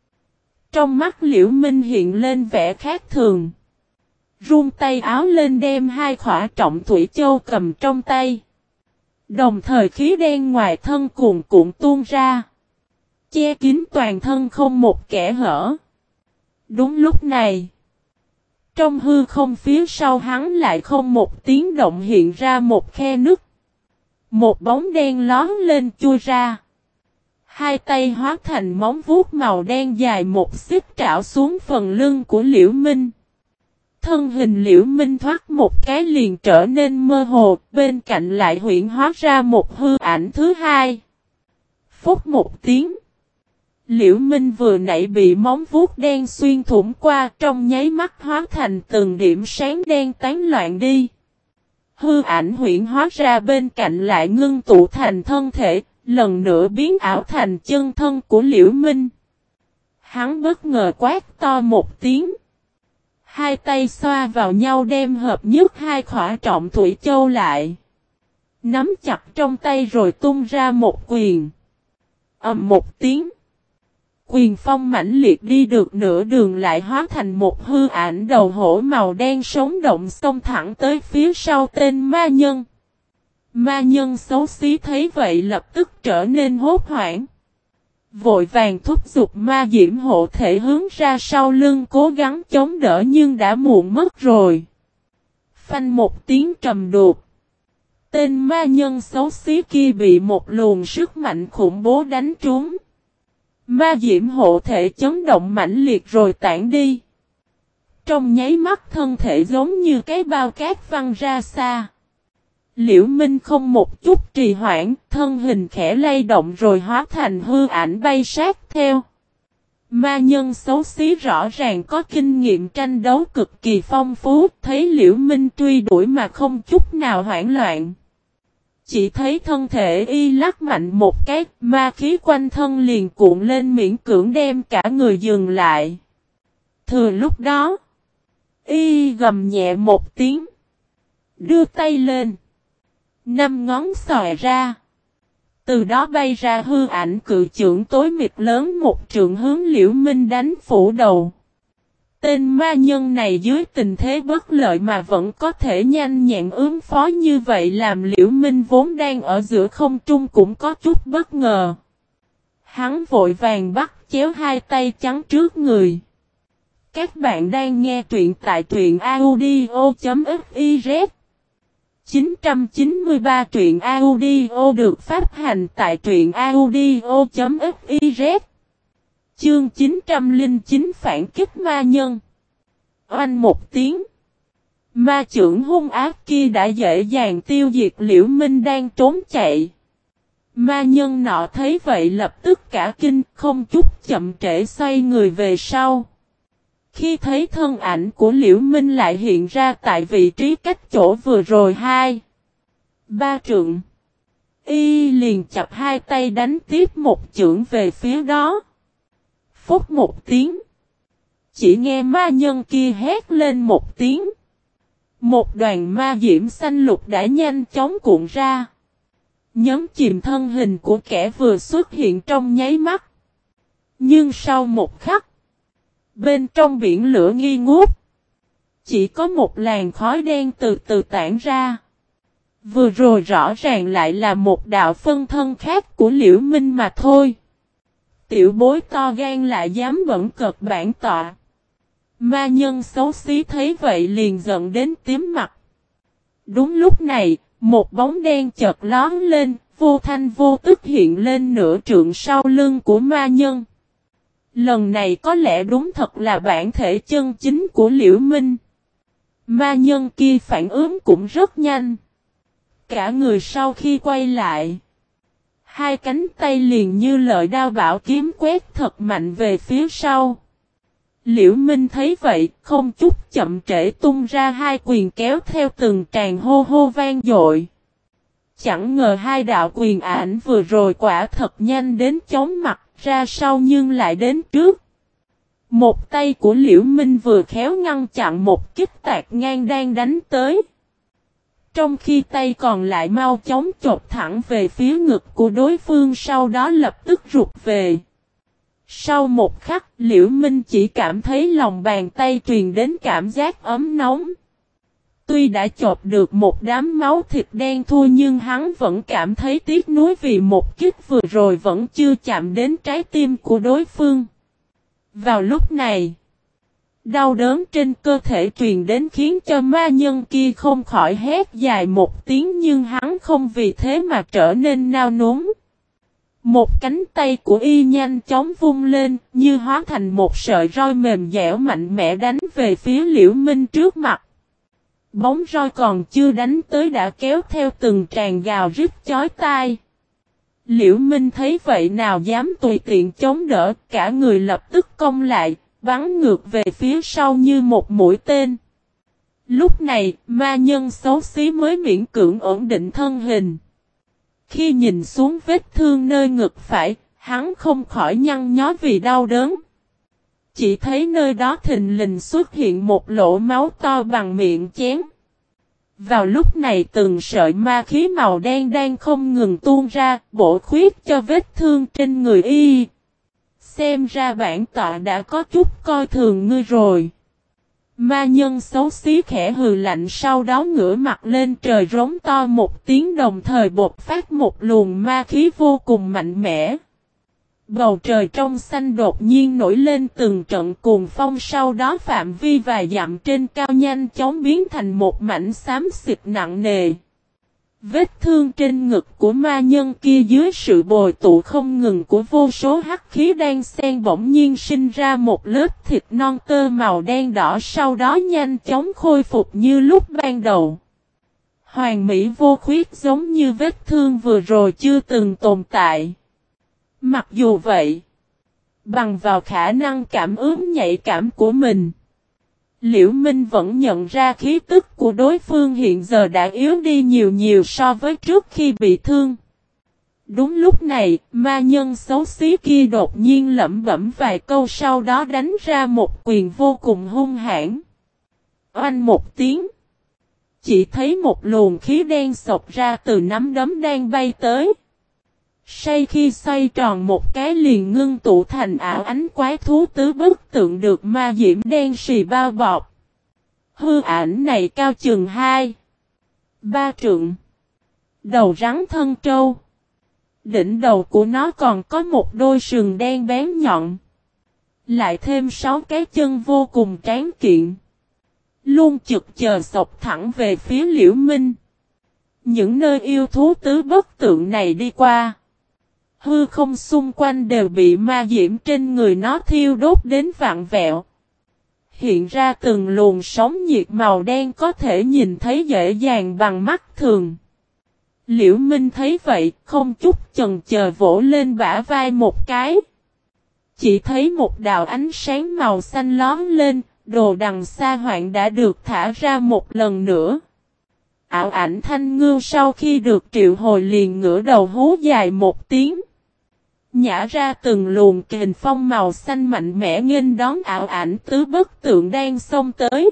Trong mắt Liễu Minh hiện lên vẻ khác thường. Run tay áo lên đem hai khỏa trọng thủy châu cầm trong tay. Đồng thời khí đen ngoài thân cuồn cuộn tuôn ra. Che kín toàn thân không một kẽ hở. Đúng lúc này, trong hư không phía sau hắn lại không một tiếng động hiện ra một khe nứt. Một bóng đen lón lên chui ra. Hai tay hóa thành móng vuốt màu đen dài một xích trảo xuống phần lưng của Liễu Minh. Thân hình Liễu Minh thoát một cái liền trở nên mơ hồ, bên cạnh lại huyễn hóa ra một hư ảnh thứ hai. Phúc một tiếng. Liễu Minh vừa nãy bị móng vuốt đen xuyên thủng qua trong nháy mắt hóa thành từng điểm sáng đen tán loạn đi. Hư ảnh huyễn hóa ra bên cạnh lại ngưng tụ thành thân thể, lần nữa biến ảo thành chân thân của Liễu Minh. Hắn bất ngờ quát to một tiếng. Hai tay xoa vào nhau đem hợp nhất hai khỏa trọng thủy châu lại. Nắm chặt trong tay rồi tung ra một quyền. Ầm một tiếng. Quyền phong mãnh liệt đi được nửa đường lại hóa thành một hư ảnh đầu hổ màu đen sống động xông thẳng tới phía sau tên ma nhân. Ma nhân xấu xí thấy vậy lập tức trở nên hốt hoảng. Vội vàng thúc giục ma diễm hộ thể hướng ra sau lưng cố gắng chống đỡ nhưng đã muộn mất rồi. Phanh một tiếng trầm đục. Tên ma nhân xấu xí kia bị một luồng sức mạnh khủng bố đánh trúng. Ma diễm hộ thể chấn động mãnh liệt rồi tản đi. Trong nháy mắt thân thể giống như cái bao cát văng ra xa. Liễu Minh không một chút trì hoãn, thân hình khẽ lay động rồi hóa thành hư ảnh bay sát theo. Ma nhân xấu xí rõ ràng có kinh nghiệm tranh đấu cực kỳ phong phú, thấy Liễu Minh truy đuổi mà không chút nào hoảng loạn. Chỉ thấy thân thể y lắc mạnh một cái, ma khí quanh thân liền cuộn lên miễn cưỡng đem cả người dừng lại. Thừa lúc đó, y gầm nhẹ một tiếng, đưa tay lên. 5 ngón xòe ra. Từ đó bay ra hư ảnh cự chưởng tối mịt lớn một trượng hướng Liễu Minh đánh phủ đầu. Tên ma nhân này dưới tình thế bất lợi mà vẫn có thể nhanh nhẹn ứng phó như vậy làm Liễu Minh vốn đang ở giữa không trung cũng có chút bất ngờ. Hắn vội vàng bắt chéo hai tay trắng trước người. Các bạn đang nghe truyện tại truyện audio.fiz 993 truyện audio được phát hành tại truyện audio.fiz. Chương 909 phản kích ma nhân. Oanh một tiếng. Ma chưởng hung ác kia đã dễ dàng tiêu diệt Liễu Minh đang trốn chạy. Ma nhân nọ thấy vậy lập tức cả kinh, không chút chậm trễ xoay người về sau. Khi thấy thân ảnh của Liễu Minh lại hiện ra tại vị trí cách chỗ vừa rồi 2-3 trượng, y liền chập hai tay đánh tiếp một chưởng về phía đó. Phút một tiếng, chỉ nghe ma nhân kia hét lên một tiếng. Một đoàn ma diễm xanh lục đã nhanh chóng cuộn ra, nhấn chìm thân hình của kẻ vừa xuất hiện trong nháy mắt. Nhưng sau một khắc, bên trong biển lửa nghi ngút, chỉ có một làn khói đen từ từ tản ra. Vừa rồi rõ ràng lại là một đạo phân thân khác của Liễu Minh mà thôi. Tiểu bối to gan lại dám bẩn cợt bản tọa. Ma nhân xấu xí thấy vậy liền giận đến tím mặt. Đúng lúc này, một bóng đen chợt lóe lên, vô thanh vô tức hiện lên nửa trượng sau lưng của ma nhân. Lần này có lẽ đúng thật là bản thể chân chính của Liễu Minh. Ma nhân kia phản ứng cũng rất nhanh. Cả người sau khi quay lại, hai cánh tay liền như lợi đao bảo kiếm quét thật mạnh về phía sau. Liễu Minh thấy vậy, không chút chậm trễ tung ra hai quyền kéo theo từng tràng hô hô vang dội. Chẳng ngờ hai đạo quyền ảnh vừa rồi quả thật nhanh đến chóng mặt ra sau nhưng lại đến trước. Một tay của Liễu Minh vừa khéo ngăn chặn một kích tạc ngang đang đánh tới. Trong khi tay còn lại mau chóng chộp thẳng về phía ngực của đối phương sau đó lập tức rụt về. Sau một khắc Liễu Minh chỉ cảm thấy lòng bàn tay truyền đến cảm giác ấm nóng. Tuy đã chộp được một đám máu thịt đen thui nhưng hắn vẫn cảm thấy tiếc nuối vì một kích vừa rồi vẫn chưa chạm đến trái tim của đối phương. Vào lúc này, đau đớn trên cơ thể truyền đến khiến cho ma nhân kia không khỏi hét dài một tiếng nhưng hắn không vì thế mà trở nên nao núng. Một cánh tay của y nhanh chóng vung lên như hóa thành một sợi roi mềm dẻo mạnh mẽ đánh về phía Liễu Minh trước mặt. Bóng roi còn chưa đánh tới đã kéo theo từng tràng gào rít chói tai. Liễu Minh thấy vậy nào dám tùy tiện chống đỡ, cả người lập tức cong lại, bắn ngược về phía sau như một mũi tên. Lúc này, ma nhân xấu xí mới miễn cưỡng ổn định thân hình. Khi nhìn xuống vết thương nơi ngực phải, hắn không khỏi nhăn nhó vì đau đớn. Chỉ thấy nơi đó thình lình xuất hiện một lỗ máu to bằng miệng chén. Vào lúc này từng sợi ma khí màu đen đang không ngừng tuôn ra, bổ khuyết cho vết thương trên người y. Xem ra bản tọa đã có chút coi thường ngươi rồi. Ma nhân xấu xí khẽ hừ lạnh, sau đó ngửa mặt lên trời rống to một tiếng, đồng thời bộc phát một luồng ma khí vô cùng mạnh mẽ. Bầu trời trong xanh đột nhiên nổi lên từng trận cuồng phong, sau đó phạm vi vài dặm trên cao nhanh chóng biến thành một mảnh xám xịt nặng nề. Vết thương trên ngực của ma nhân kia dưới sự bồi tụ không ngừng của vô số hắc khí đang xen bỗng nhiên sinh ra một lớp thịt non tơ màu đen đỏ, sau đó nhanh chóng khôi phục như lúc ban đầu. Hoàn mỹ vô khuyết, giống như vết thương vừa rồi chưa từng tồn tại. Mặc dù vậy, bằng vào khả năng cảm ứng nhạy cảm của mình, Liễu Minh vẫn nhận ra khí tức của đối phương hiện giờ đã yếu đi nhiều so với trước khi bị thương. Đúng lúc này, ma nhân xấu xí kia đột nhiên lẩm bẩm vài câu, sau đó đánh ra một quyền vô cùng hung hãn. Oanh một tiếng, chỉ thấy một luồng khí đen xộc ra từ nắm đấm đang bay tới. Sau khi xoay tròn một cái liền ngưng tụ thành ảo ánh quái thú tứ bức tượng được ma diễm đen xì bao bọc. Hư ảnh này cao chừng 2-3 trượng. Đầu rắn thân trâu. Đỉnh đầu của nó còn có một đôi sừng đen bén nhọn. Lại thêm 6 cái chân vô cùng tráng kiện. Luôn chực chờ sộc thẳng về phía Liễu Minh. Những nơi yêu thú tứ bức tượng này đi qua, hư không xung quanh đều bị ma diễm trên người nó thiêu đốt đến vặn vẹo. Hiện ra từng luồng sóng nhiệt màu đen có thể nhìn thấy dễ dàng bằng mắt thường. Liễu Minh thấy vậy, không chút chần chờ vỗ lên bả vai một cái. Chỉ thấy một đạo ánh sáng màu xanh lóm lên, đồ đằng xa hoạn đã được thả ra một lần nữa. Ảo ảnh thanh ngưu sau khi được triệu hồi liền ngửa đầu hú dài một tiếng. Nhả ra từng luồng kình phong màu xanh mạnh mẽ nghênh đón ảo ảnh tứ bức tượng đang xông tới.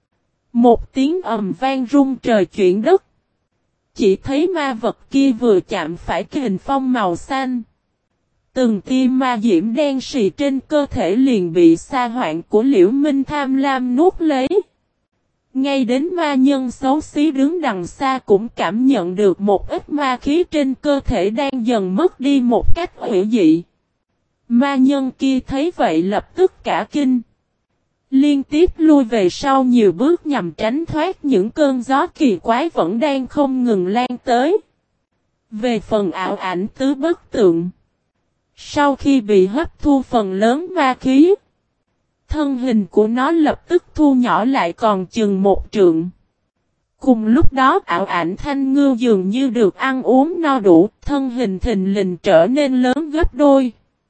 Một tiếng ầm vang rung trời chuyển đất. Chỉ thấy ma vật kia vừa chạm phải kình phong màu xanh, từng tia ma diễm đen xì trên cơ thể liền bị sa hoạn của Liễu Minh tham lam nuốt lấy. Ngay đến ma nhân xấu xí đứng đằng xa cũng cảm nhận được một ít ma khí trên cơ thể đang dần mất đi một cách hủy dị. Ma nhân kia thấy vậy lập tức cả kinh, liên tiếp lui về sau nhiều bước nhằm tránh thoát những cơn gió kỳ quái vẫn đang không ngừng lan tới. Về phần ảo ảnh tứ bức tượng, sau khi bị hấp thu phần lớn ma khí, thân hình của nó lập tức thu nhỏ lại còn chừng 1 trượng. Cùng lúc đó ảo ảnh thanh ngưu dường như được ăn uống no đủ, thân hình thình lình trở nên lớn gấp đôi.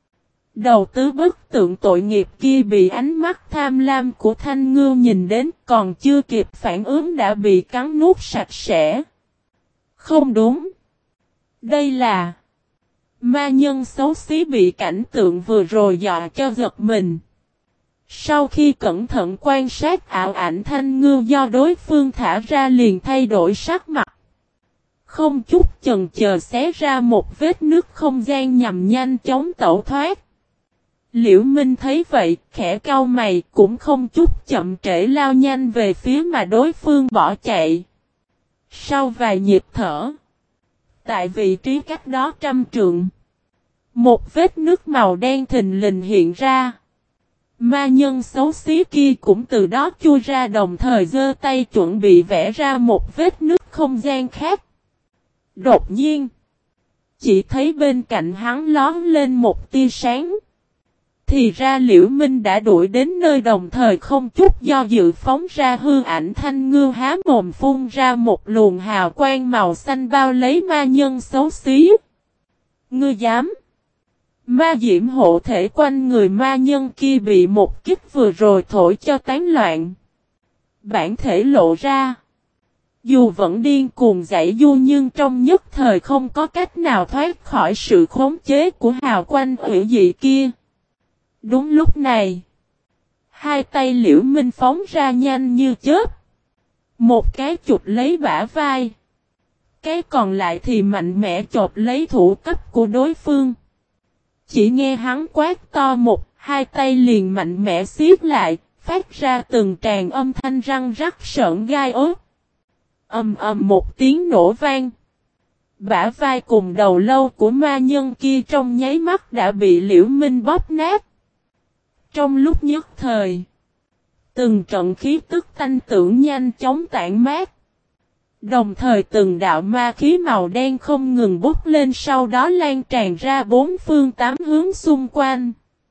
Đầu tứ bức tượng tội nghiệp kia bị ánh mắt tham lam của thanh ngưu nhìn đến, còn chưa kịp phản ứng đã bị cắn nuốt sạch sẽ. Không đúng. Đây là ma nhân xấu xí bị cảnh tượng vừa rồi dọa cho giật mình. Sau khi cẩn thận quan sát ảo ảnh thanh ngưu do đối phương thả ra liền thay đổi sắc mặt. Không chút chần chờ xé ra một vết nứt không gian nhằm nhanh chóng tẩu thoát. Liễu Minh thấy vậy, khẽ cau mày, cũng không chút chậm trễ lao nhanh về phía mà đối phương bỏ chạy. Sau vài nhịp thở, tại vị trí cách đó 100 trượng, một vết nứt màu đen thình lình hiện ra. Ma nhân xấu xí kia cũng từ đó chui ra, đồng thời giơ tay chuẩn bị vẽ ra một vết nứt không gian khác. Đột nhiên, chỉ thấy bên cạnh hắn lóe lên một tia sáng. Thì ra Liễu Minh đã đuổi đến nơi, đồng thời không chút do dự phóng ra hư ảnh thanh ngưu há mồm phun ra một luồng hào quang màu xanh bao lấy ma nhân xấu xí. Ngươi dám? Ma diễm hộ thể quanh người ma nhân kia bị một kích vừa rồi thổi cho tán loạn. Bản thể lộ ra. Dù vẫn điên cuồng giãy giụa nhưng trong nhất thời không có cách nào thoát khỏi sự khống chế của hào quang hủy dị kia. Đúng lúc này, hai tay Liễu Minh phóng ra nhanh như chớp. Một cái chụp lấy bả vai, cái còn lại thì mạnh mẽ chộp lấy thủ cấp của đối phương. Chỉ nghe hắn quát to một, hai tay liền mạnh mẽ siết lại, phát ra từng tràng âm thanh răng rắc sởn gai ốt. Ầm ầm một tiếng nổ vang. Bả vai cùng đầu lâu của ma nhân kia trong nháy mắt đã bị Liễu Minh bóp nát. Trong lúc nhất thời, từng trận khí tức tanh tưởng nhanh chóng tản mát. Đồng thời từng đạo ma khí màu đen không ngừng bốc lên, sau đó lan tràn ra bốn phương tám hướng xung quanh.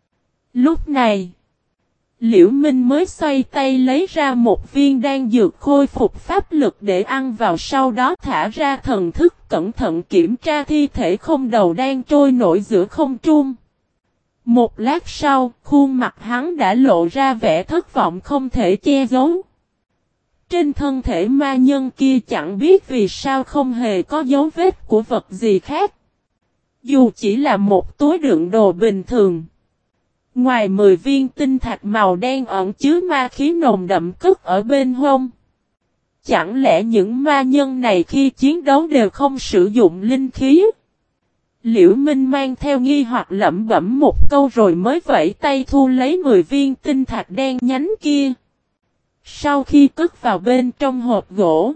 Lúc này, Liễu Minh mới xoay tay lấy ra một viên đan dược khôi phục pháp lực để ăn vào, sau đó thả ra thần thức cẩn thận kiểm tra thi thể không đầu đang trôi nổi giữa không trung. Một lát sau, khuôn mặt hắn đã lộ ra vẻ thất vọng không thể che giấu. Trên thân thể ma nhân kia chẳng biết vì sao không hề có dấu vết của vật gì khác. Dù chỉ là một túi đựng đồ bình thường. Ngoài 10 viên tinh thạch màu đen ẩn chứa ma khí nồng đậm cất ở bên hông. Chẳng lẽ những ma nhân này khi chiến đấu đều không sử dụng linh khí? Liễu Minh mang theo nghi hoặc lẩm bẩm một câu rồi mới vẫy tay thu lấy 10 viên tinh thạch đen nhánh kia. Sau khi cất vào bên trong hộp gỗ,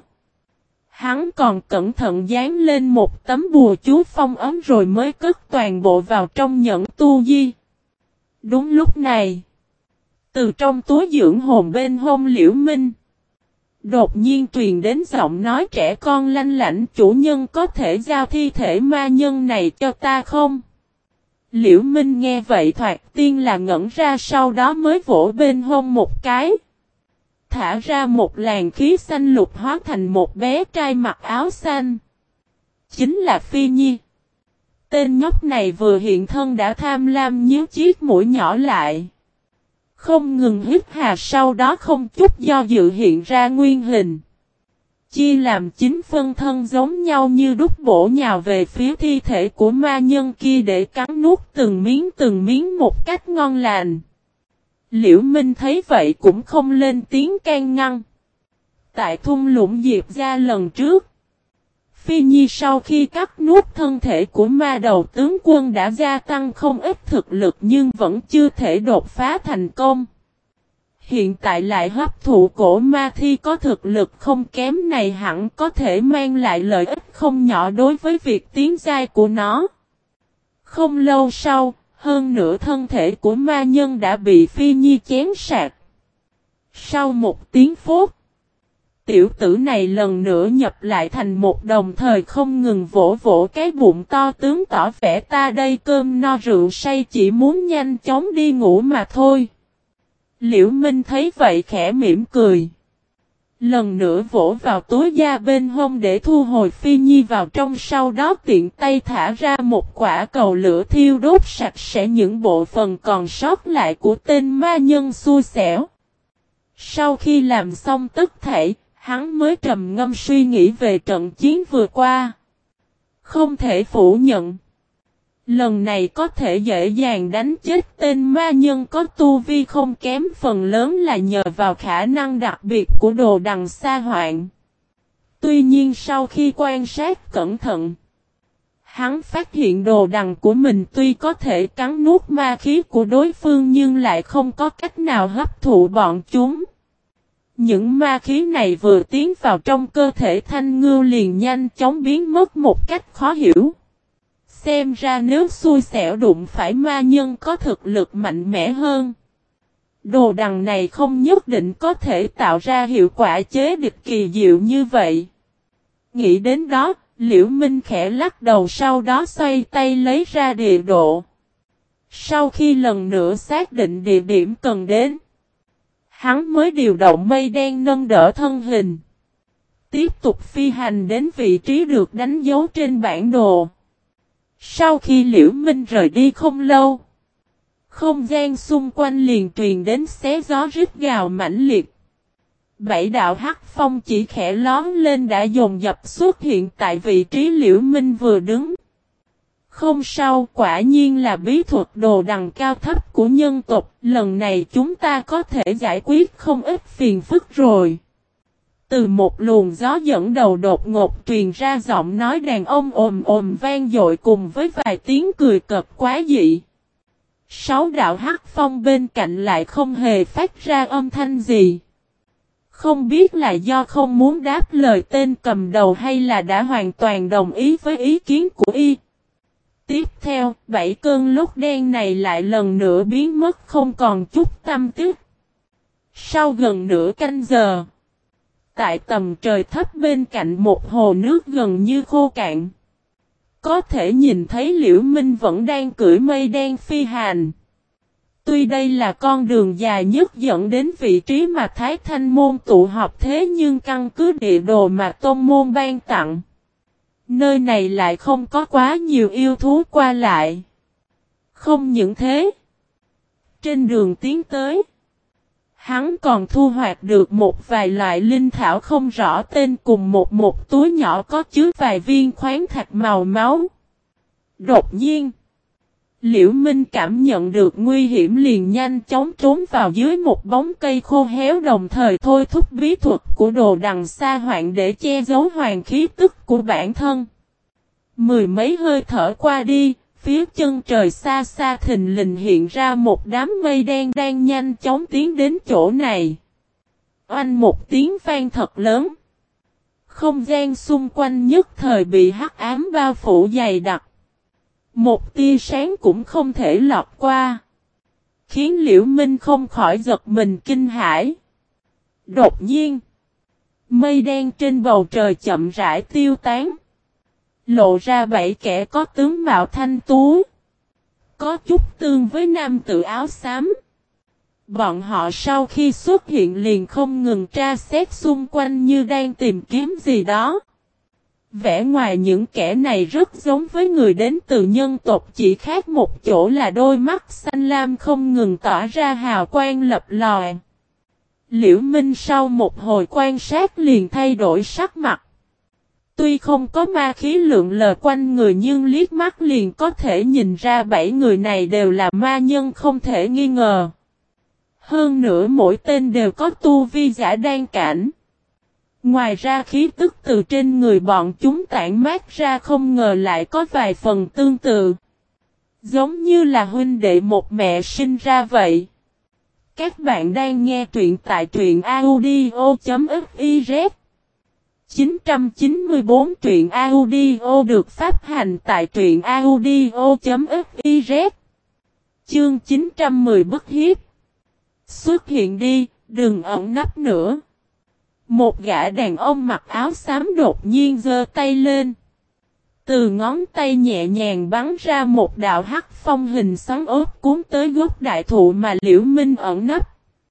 hắn còn cẩn thận dán lên một tấm bùa chú phong ấm rồi mới cất toàn bộ vào trong nhẫn tu di. Đúng lúc này, từ trong túi dưỡng hồn bên hông Liễu Minh, đột nhiên truyền đến giọng nói trẻ con lanh lảnh: chủ nhân có thể giao thi thể ma nhân này cho ta không? Liễu Minh nghe vậy thoạt tiên là ngẩn ra, sau đó mới vỗ bên hông một cái. Thả ra một làn khí xanh lục hóa thành một bé trai mặc áo xanh. Chính là Phi Nhi. Tên nhóc này vừa hiện thân đã tham lam nhíu chiếc mũi nhỏ lại. Không ngừng hít hà, sau đó không chút do dự hiện ra nguyên hình. Chia làm 9 phân thân giống nhau như đúc bổ nhào về phía thi thể của ma nhân kia để cắn nuốt từng miếng một cách ngon lành. Liễu Minh thấy vậy cũng không lên tiếng can ngăn. Tại thung lũng Diệp Gia lần trước, Phi Nhi sau khi cắt nuốt thân thể của ma đầu tướng quân đã gia tăng không ít thực lực nhưng vẫn chưa thể đột phá thành công. Hiện tại lại hấp thụ cổ ma thi có thực lực không kém này, hẳn có thể mang lại lợi ích không nhỏ đối với việc tiến giai của nó. Không lâu sau, hơn nửa thân thể của ma nhân đã bị Phi Nhi chém sạc. Sau một tiếng phốt, tiểu tử này lần nữa nhập lại thành một, đồng thời không ngừng vỗ vỗ cái bụng to tướng tỏ vẻ ta đây cơm no rượu say, chỉ muốn nhanh chóng đi ngủ mà thôi. Liễu Minh thấy vậy khẽ mỉm cười. Lần nữa vỗ vào túi da bên hông để thu hồi Phi Nhi vào trong, sau đó tiện tay thả ra một quả cầu lửa thiêu đốt sạch sẽ những bộ phận còn sót lại của tên ma nhân xui xẻo. Sau khi làm xong tất thảy, hắn mới trầm ngâm suy nghĩ về trận chiến vừa qua. Không thể phủ nhận, lần này có thể dễ dàng đánh chết tên ma nhân có tu vi không kém phần lớn là nhờ vào khả năng đặc biệt của Đồ Đằng Sa Hoạn. Tuy nhiên sau khi quan sát cẩn thận, hắn phát hiện đồ đằng của mình tuy có thể cắn nuốt ma khí của đối phương nhưng lại không có cách nào hấp thụ bọn chúng. Những ma khí này vừa tiến vào trong cơ thể Thanh Ngưu liền nhanh chóng biến mất một cách khó hiểu. Xem ra nếu xui xẻo đụng phải ma nhân có thực lực mạnh mẽ hơn, đồ đằng này không nhất định có thể tạo ra hiệu quả chế địch kỳ diệu như vậy. Nghĩ đến đó, Liễu Minh khẽ lắc đầu, sau đó xoay tay lấy ra địa độ. Sau khi lần nữa xác định địa điểm cần đến, hắn mới điều động mây đen nâng đỡ thân hình, tiếp tục phi hành đến vị trí được đánh dấu trên bản đồ. Sau khi Liễu Minh rời đi không lâu, không gian xung quanh liền truyền đến xé gió rít gào mãnh liệt. 7 đạo hắc phong chỉ khẽ lón lên đã dồn dập xuất hiện tại vị trí Liễu Minh vừa đứng. Không sao, quả nhiên là bí thuật đồ đằng cao thấp của nhân tộc, lần này chúng ta có thể giải quyết không ít phiền phức rồi. Từ một luồng gió dẫn đầu đột ngột truyền ra giọng nói đàn ông ồm ồm vang dội cùng với vài tiếng cười cợt quá dị. 6 đạo hắc phong bên cạnh lại không hề phát ra âm thanh gì. Không biết là do không muốn đáp lời tên cầm đầu hay là đã hoàn toàn đồng ý với ý kiến của y. Tiếp theo, 7 cơn lốc đen này lại lần nữa biến mất không còn chút tăm tích. Sau gần nửa canh giờ, tại tầm trời thấp bên cạnh một hồ nước gần như khô cạn, có thể nhìn thấy Liễu Minh vẫn đang cưỡi mây đen phi hành. Tuy đây là con đường dài nhất dẫn đến vị trí mà Thái Thanh môn tụ họp, thế nhưng căn cứ địa đồ mà tôn môn ban tặng, nơi này lại không có quá nhiều yêu thú qua lại. Không những thế, trên đường tiến tới, hắn còn thu hoạch được một vài loại linh thảo không rõ tên cùng một túi nhỏ có chứa vài viên khoáng thạch màu máu. Đột nhiên, Liễu Minh cảm nhận được nguy hiểm liền nhanh chóng trốn vào dưới một bóng cây khô héo, đồng thời thôi thúc bí thuật của đồ đằng xa hoạn để che giấu hoàn khí tức của bản thân. Mười mấy hơi thở qua đi, phía chân trời xa xa thình lình hiện ra một đám mây đen đang nhanh chóng tiến đến chỗ này. Oanh một tiếng vang thật lớn. Không gian xung quanh nhất thời bị hắc ám bao phủ dày đặc. Một tia sáng cũng không thể lọt qua, khiến Liễu Minh không khỏi giật mình kinh hãi. Đột nhiên, mây đen trên bầu trời chậm rãi tiêu tán, lộ ra 7 kẻ có tướng mạo thanh tú, có chút tương với nam tử áo xám. Bọn họ sau khi xuất hiện liền không ngừng tra xét xung quanh như đang tìm kiếm gì đó. Vẻ ngoài những kẻ này rất giống với người đến từ nhân tộc, chỉ khác một chỗ là đôi mắt xanh lam không ngừng tỏa ra hào quang lập lòe. Liễu Minh sau một hồi quan sát liền thay đổi sắc mặt. Tuy không có ma khí lượn lờ quanh người nhưng liếc mắt liền có thể nhìn ra 7 người này đều là ma nhân không thể nghi ngờ. Hơn nữa mỗi tên đều có tu vi giả đan cảnh. Ngoài ra khí tức từ trên người bọn chúng tản mát ra không ngờ lại có vài phần tương tự. Giống như là huynh đệ một mẹ sinh ra vậy. Các bạn đang nghe truyện tại truyện audio.fiz 994 truyện audio được phát hành tại truyện audio.fiz. Chương 910 bức hiếp. Xuất hiện đi, đừng ẩn nấp nữa. Một gã đàn ông mặc áo xám đột nhiên giơ tay lên. Từ ngón tay nhẹ nhàng bắn ra một đạo hắc phong hình xoắn ốp cuốn tới gốc đại thụ mà Liễu Minh ẩn nấp.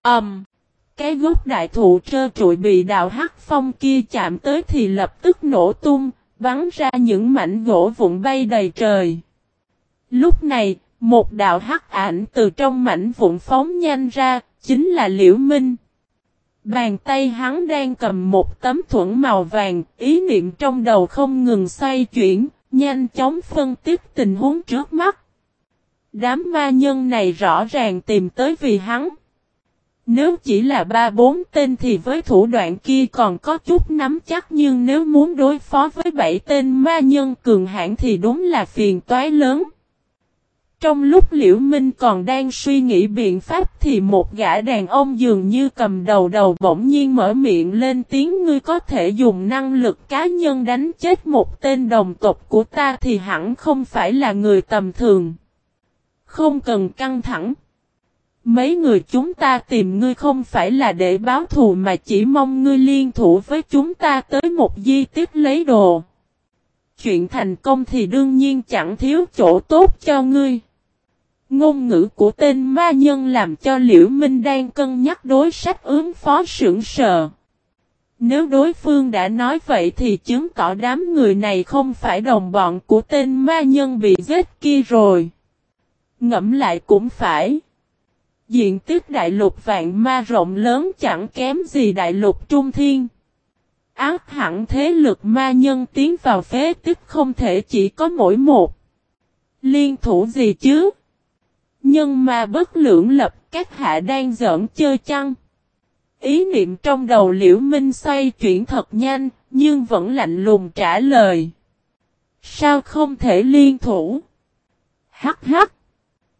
Cái gốc đại thụ trơ trụi bị đạo hắc phong kia chạm tới thì lập tức nổ tung, bắn ra những mảnh gỗ vụn bay đầy trời. Lúc này, một đạo hắc ảnh từ trong mảnh vụn phóng nhanh ra, chính là Liễu Minh. Bàn tay hắn đang cầm một tấm thuẫn màu vàng, ý niệm trong đầu không ngừng xoay chuyển, nhanh chóng phân tích tình huống trước mắt. Đám ma nhân này rõ ràng tìm tới vì hắn. Nếu chỉ là 3-4 tên thì với thủ đoạn kia còn có chút nắm chắc, nhưng nếu muốn đối phó với 7 tên ma nhân cường hãn thì đúng là phiền toái lớn. Trong lúc Liễu Minh còn đang suy nghĩ biện pháp thì một gã đàn ông dường như cầm đầu bỗng nhiên mở miệng lên tiếng: ngươi có thể dùng năng lực cá nhân đánh chết một tên đồng tộc của ta thì hẳn không phải là người tầm thường. Không cần căng thẳng. Mấy người chúng ta tìm ngươi không phải là để báo thù mà chỉ mong ngươi liên thủ với chúng ta tới một di tích lấy đồ. Chuyện thành công thì đương nhiên chẳng thiếu chỗ tốt cho ngươi. Ngôn ngữ của tên ma nhân làm cho Liễu Minh đang cân nhắc đối sách ứng phó sững sờ. Nếu đối phương đã nói vậy thì chứng tỏ đám người này không phải đồng bọn của tên ma nhân bị giết kia rồi. Ngẫm lại cũng phải. Diện tích đại lục vạn ma rộng lớn chẳng kém gì đại lục trung thiên. Ác hẳn thế lực ma nhân tiến vào phế tích không thể chỉ có mỗi một. Liên thủ gì chứ? Nhân ma bất lưỡng lập, các hạ đang giỡn chơi chăng? Ý niệm trong đầu Liễu Minh xoay chuyển thật nhanh, nhưng vẫn lạnh lùng trả lời. Sao không thể liên thủ? Hắc hắc.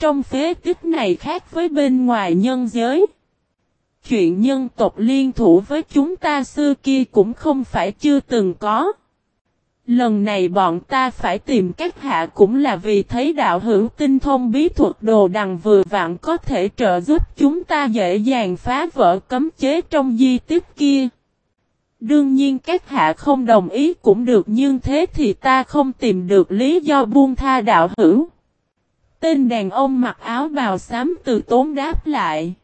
trong phế tích này khác với bên ngoài nhân giới. Chuyện nhân tộc liên thủ với chúng ta xưa kia cũng không phải chưa từng có. Lần này bọn ta phải tìm các hạ cũng là vì thấy đạo hữu tinh thông bí thuật đồ đằng vừa vặn có thể trợ giúp chúng ta dễ dàng phá vỡ cấm chế trong di tích kia. Đương nhiên các hạ không đồng ý cũng được, nhưng thế thì ta không tìm được lý do buông tha đạo hữu. Tên đàn ông mặc áo bào xám từ tốn đáp lại.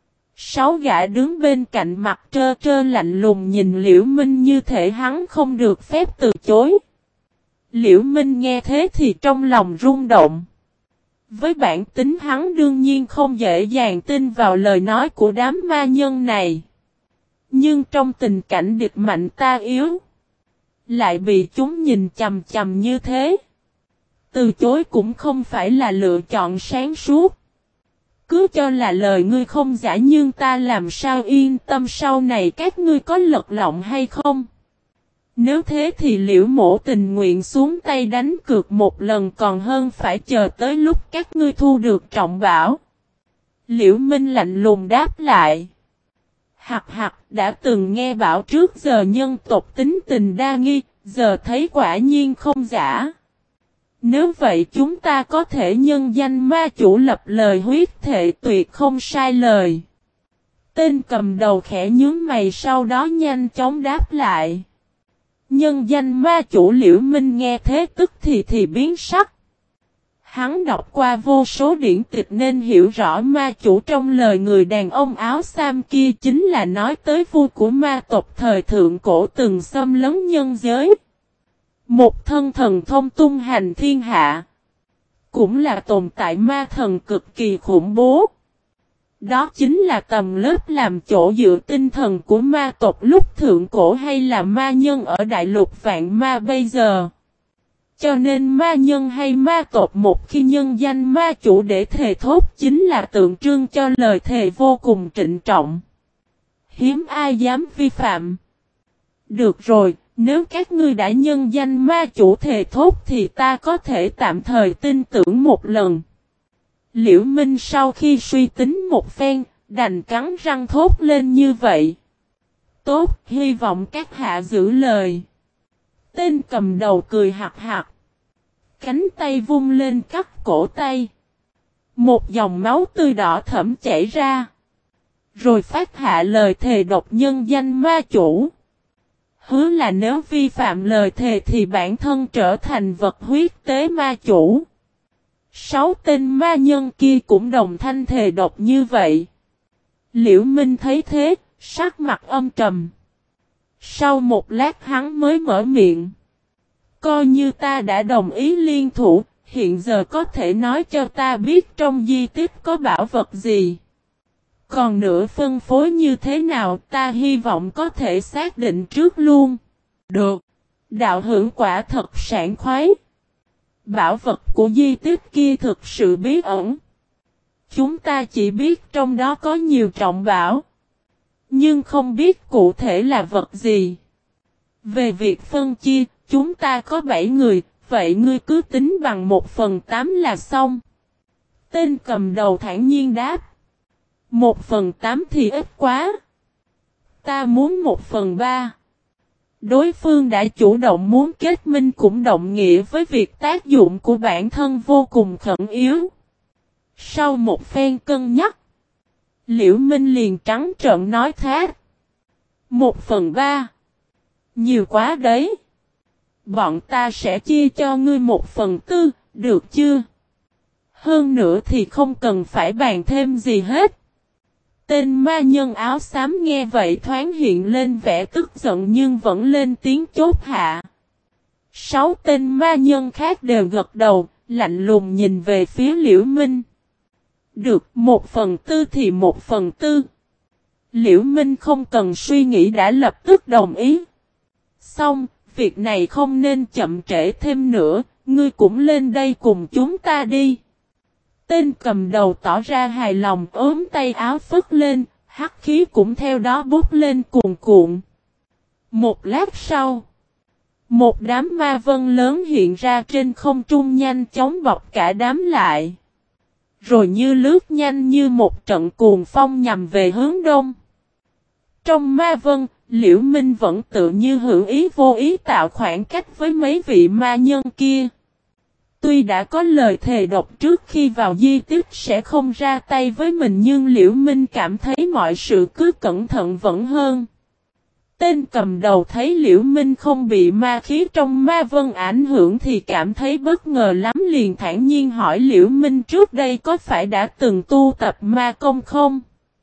6 gã đứng bên cạnh mặt trơ trơ lạnh lùng nhìn Liễu Minh như thể hắn không được phép từ chối. Liễu Minh nghe thế thì trong lòng rung động. Với bản tính hắn đương nhiên không dễ dàng tin vào lời nói của đám ma nhân này. Nhưng trong tình cảnh địch mạnh ta yếu, lại bị chúng nhìn chằm chằm như thế. Từ chối cũng không phải là lựa chọn sáng suốt. Cứ cho là lời ngươi không giả, nhưng ta làm sao yên tâm sau này các ngươi có lật lọng hay không. Nếu thế thì Liễu Mỗ tình nguyện xuống tay đánh cược một lần còn hơn phải chờ tới lúc các ngươi thu được trọng bảo. Liễu Minh lạnh lùng đáp lại. Hặc hặc, đã từng nghe bảo trước giờ nhân tộc tính tình đa nghi, giờ thấy quả nhiên không giả. Nếu vậy chúng ta có thể nhân danh ma chủ lập lời huyết thệ tuyệt không sai lời. Tên cầm đầu khẽ nhướng mày sau đó nhanh chóng đáp lại. Nhân danh ma chủ Liễu Minh nghe thế tức thì biến sắc. Hắn đọc qua vô số điển tịch nên hiểu rõ ma chủ trong lời người đàn ông áo xám kia chính là nói tới vua của ma tộc thời thượng cổ từng xâm lấn nhân giới. Một thân thần thông tung hành thiên hạ. Cũng là tồn tại ma thần cực kỳ khủng bố. Đó chính là tầm lớp làm chỗ dựa tinh thần của ma tộc lúc thượng cổ hay là ma nhân ở đại lục vạn ma bây giờ. Cho nên ma nhân hay ma tộc một khi nhân danh ma chủ để thề thốt chính là tượng trưng cho lời thề vô cùng trịnh trọng. Hiếm ai dám vi phạm. Được rồi, nếu các ngươi đã nhân danh ma chủ thề thốt thì ta có thể tạm thời tin tưởng một lần. Liễu Minh sau khi suy tính một phen, đành cắn răng thốt lên như vậy. Tốt, hy vọng các hạ giữ lời. Tên cầm đầu cười hạc hạc. Cánh tay vung lên cắt cổ tay. Một dòng máu tươi đỏ thẫm chảy ra. Rồi phát hạ lời thề độc nhân danh ma chủ. Hứa là nếu vi phạm lời thề thì bản thân trở thành vật huyết tế ma chủ. 6 tên ma nhân kia cũng đồng thanh thề độc như vậy. Liễu Minh thấy thế, sắc mặt âm trầm. Sau một lát hắn mới mở miệng. Coi như ta đã đồng ý liên thủ, hiện giờ có thể nói cho ta biết trong di tích có bảo vật gì. Còn nữa phân phối như thế nào ta hy vọng có thể xác định trước luôn. Được. Đạo hữu quả thật sảng khoái. Bảo vật của di tích kia thực sự bí ẩn. Chúng ta chỉ biết trong đó có nhiều trọng bảo. Nhưng không biết cụ thể là vật gì. Về việc phân chia, chúng ta có 7 người, vậy ngươi cứ tính bằng 1/8 là xong. Tên cầm đầu thản nhiên đáp. 1/8 thì ít quá. Ta muốn 1/3. Đối phương đã chủ động muốn kết minh cũng đồng nghĩa với việc tác dụng của bản thân vô cùng khẩn yếu. Sau một phen cân nhắc, Liễu Minh liền trắng trợn nói thác. 1/3. Nhiều quá đấy. Bọn ta sẽ chia cho ngươi 1/4, được chưa? Hơn nữa thì không cần phải bàn thêm gì hết. Tên ma nhân áo xám nghe vậy thoáng hiện lên vẻ tức giận nhưng vẫn lên tiếng chốt hạ. 6 tên ma nhân khác đều gật đầu, lạnh lùng nhìn về phía Liễu Minh. Được, 1/4 thì 1/4. Liễu Minh không cần suy nghĩ đã lập tức đồng ý. Xong, việc này không nên chậm trễ thêm nữa, ngươi cũng lên đây cùng chúng ta đi. Tên cầm đầu tỏ ra hài lòng ốm tay áo phất lên, hắc khí cũng theo đó bút lên cuồn cuộn. Một lát sau, một đám ma vân lớn hiện ra trên không trung nhanh chóng bọc cả đám lại. Rồi như lướt nhanh như một trận cuồng phong nhằm về hướng đông. Trong ma vân, Liễu Minh vẫn tự như hữu ý vô ý tạo khoảng cách với mấy vị ma nhân kia. Tuy đã có lời thề độc trước khi vào di tích sẽ không ra tay với mình, nhưng Liễu Minh cảm thấy mọi sự cứ cẩn thận vẫn hơn. Tên cầm đầu thấy Liễu Minh không bị ma khí trong ma vân ảnh hưởng thì cảm thấy bất ngờ lắm, liền thản nhiên hỏi Liễu Minh trước đây có phải đã từng tu tập ma công không?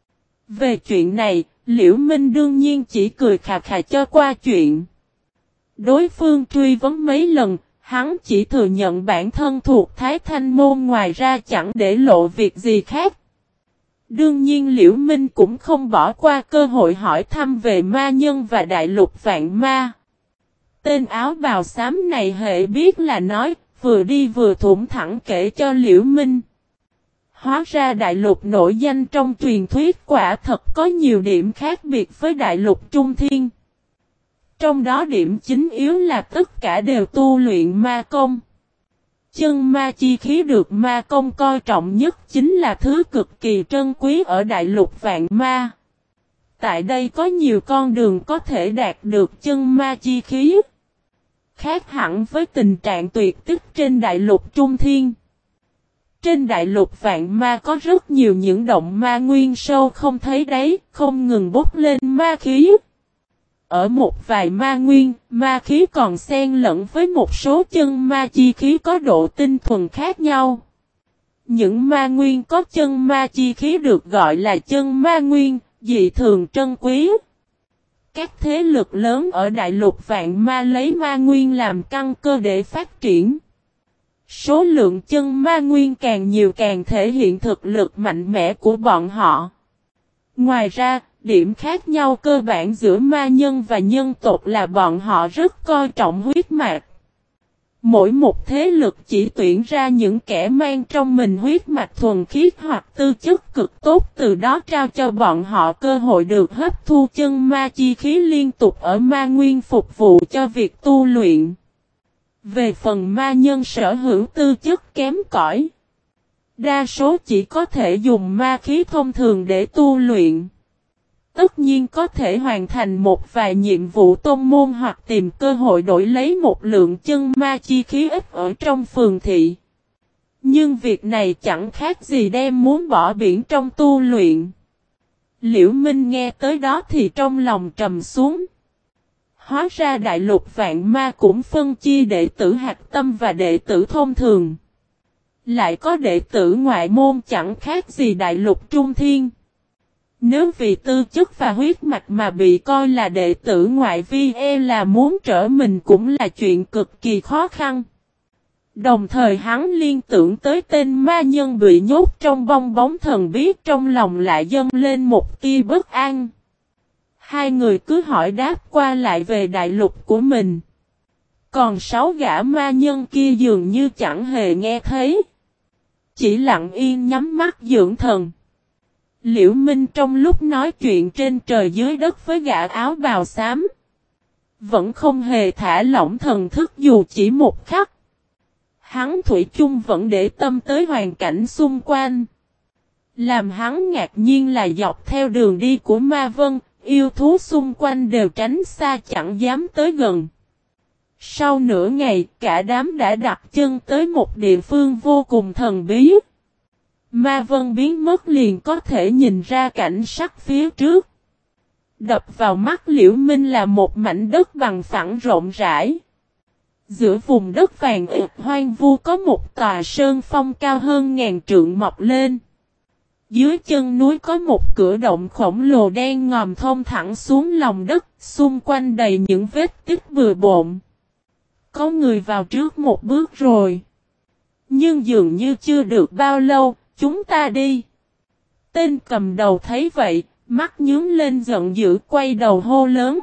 Về chuyện này, Liễu Minh đương nhiên chỉ cười khà khà cho qua chuyện. Đối phương truy vấn mấy lần, hắn chỉ thừa nhận bản thân thuộc Thái Thanh Môn, ngoài ra chẳng để lộ việc gì khác. Đương nhiên Liễu Minh cũng không bỏ qua cơ hội hỏi thăm về ma nhân và đại lục vạn ma. Tên áo bào xám này hệ biết là nói, vừa đi vừa thủng thẳng kể cho Liễu Minh. Hóa ra đại lục nổi danh trong truyền thuyết quả thật có nhiều điểm khác biệt với đại lục Trung Thiên. Trong đó điểm chính yếu là tất cả đều tu luyện ma công. Chân ma chi khí được ma công coi trọng nhất chính là thứ cực kỳ trân quý ở đại lục vạn ma. Tại đây có nhiều con đường có thể đạt được chân ma chi khí. Khác hẳn với tình trạng tuyệt tích trên đại lục Trung Thiên. Trên đại lục vạn ma có rất nhiều những động ma nguyên sâu không thấy đáy, không ngừng bốc lên ma khí. Ở một vài ma nguyên, ma khí còn xen lẫn với một số chân ma chi khí có độ tinh thuần khác nhau. Những ma nguyên có chân ma chi khí được gọi là chân ma nguyên, dị thường trân quý. Các thế lực lớn ở đại lục vạn ma lấy ma nguyên làm căn cơ để phát triển. Số lượng chân ma nguyên càng nhiều càng thể hiện thực lực mạnh mẽ của bọn họ. Ngoài ra, điểm khác nhau cơ bản giữa ma nhân và nhân tộc là bọn họ rất coi trọng huyết mạch. Mỗi một thế lực chỉ tuyển ra những kẻ mang trong mình huyết mạch thuần khiết hoặc tư chất cực tốt, từ đó trao cho bọn họ cơ hội được hấp thu chân ma chi khí liên tục ở ma nguyên phục vụ cho việc tu luyện. Về phần ma nhân sở hữu tư chất kém cỏi, đa số chỉ có thể dùng ma khí thông thường để tu luyện. Tất nhiên có thể hoàn thành một vài nhiệm vụ tôn môn hoặc tìm cơ hội đổi lấy một lượng chân ma chi khí ít ở trong phường thị. Nhưng việc này chẳng khác gì đem muốn bỏ biển trong tu luyện. Liễu Minh nghe tới đó thì trong lòng trầm xuống. Hóa ra đại lục vạn ma cũng phân chia đệ tử hạch tâm và đệ tử thông thường. Lại có đệ tử ngoại môn chẳng khác gì đại lục Trung Thiên. Nếu vì tư chất và huyết mạch mà bị coi là đệ tử ngoại vi, là muốn trở mình cũng là chuyện cực kỳ khó khăn. Đồng thời hắn liên tưởng tới tên ma nhân bị nhốt trong bong bóng thần bí, trong lòng lại dâng lên một tia bất an. Hai người cứ hỏi đáp qua lại về đại lục của mình. Còn 6 gã ma nhân kia dường như chẳng hề nghe thấy. Chỉ lặng yên nhắm mắt dưỡng thần. Liễu Minh trong lúc nói chuyện trên trời dưới đất với gã áo bào xám, vẫn không hề thả lỏng thần thức dù chỉ một khắc. Hắn thủy chung vẫn để tâm tới hoàn cảnh xung quanh. Làm hắn ngạc nhiên là dọc theo đường đi của Ma Vân, yêu thú xung quanh đều tránh xa chẳng dám tới gần. Sau nửa ngày, cả đám đã đặt chân tới một địa phương vô cùng thần bí. Ma Vân biến mất liền có thể nhìn ra cảnh sắc phía trước. Đập vào mắt Liễu Minh là một mảnh đất bằng phẳng rộng rãi. Giữa vùng đất vàng ệt hoang vu có một tòa sơn phong cao hơn ngàn trượng mọc lên. Dưới chân núi có một cửa động khổng lồ đen ngòm thông thẳng xuống lòng đất, xung quanh đầy những vết tích bừa bộn. Có người vào trước một bước rồi. Nhưng dường như chưa được bao lâu, chúng ta đi. Tên cầm đầu thấy vậy, mắt nhướng lên giận dữ quay đầu hô lớn.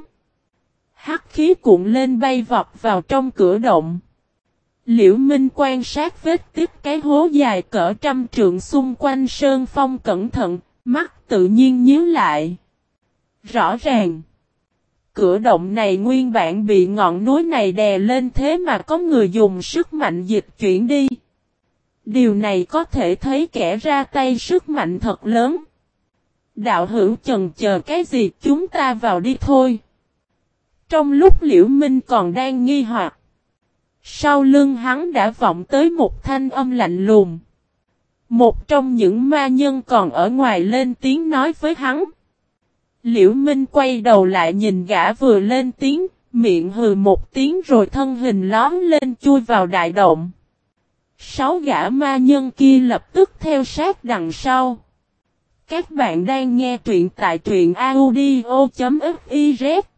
Hắc khí cuộn lên bay vọt vào trong cửa động. Liễu Minh quan sát vết tích cái hố dài cỡ trăm trượng xung quanh sơn phong cẩn thận, mắt tự nhiên nhíu lại. Rõ ràng, cửa động này nguyên bản bị ngọn núi này đè lên, thế mà có người dùng sức mạnh dịch chuyển đi. Điều này có thể thấy kẻ ra tay sức mạnh thật lớn. Đạo hữu chần chờ cái gì, chúng ta vào đi thôi. Trong lúc Liễu Minh còn đang nghi hoặc, sau lưng hắn đã vọng tới một thanh âm lạnh lùng. Một trong những ma nhân còn ở ngoài lên tiếng nói với hắn. Liễu Minh quay đầu lại nhìn gã vừa lên tiếng, miệng hừ một tiếng rồi thân hình lóm lên chui vào đại động. 6 gã ma nhân kia lập tức theo sát đằng sau. Các bạn đang nghe truyện tại truyện audio.fiz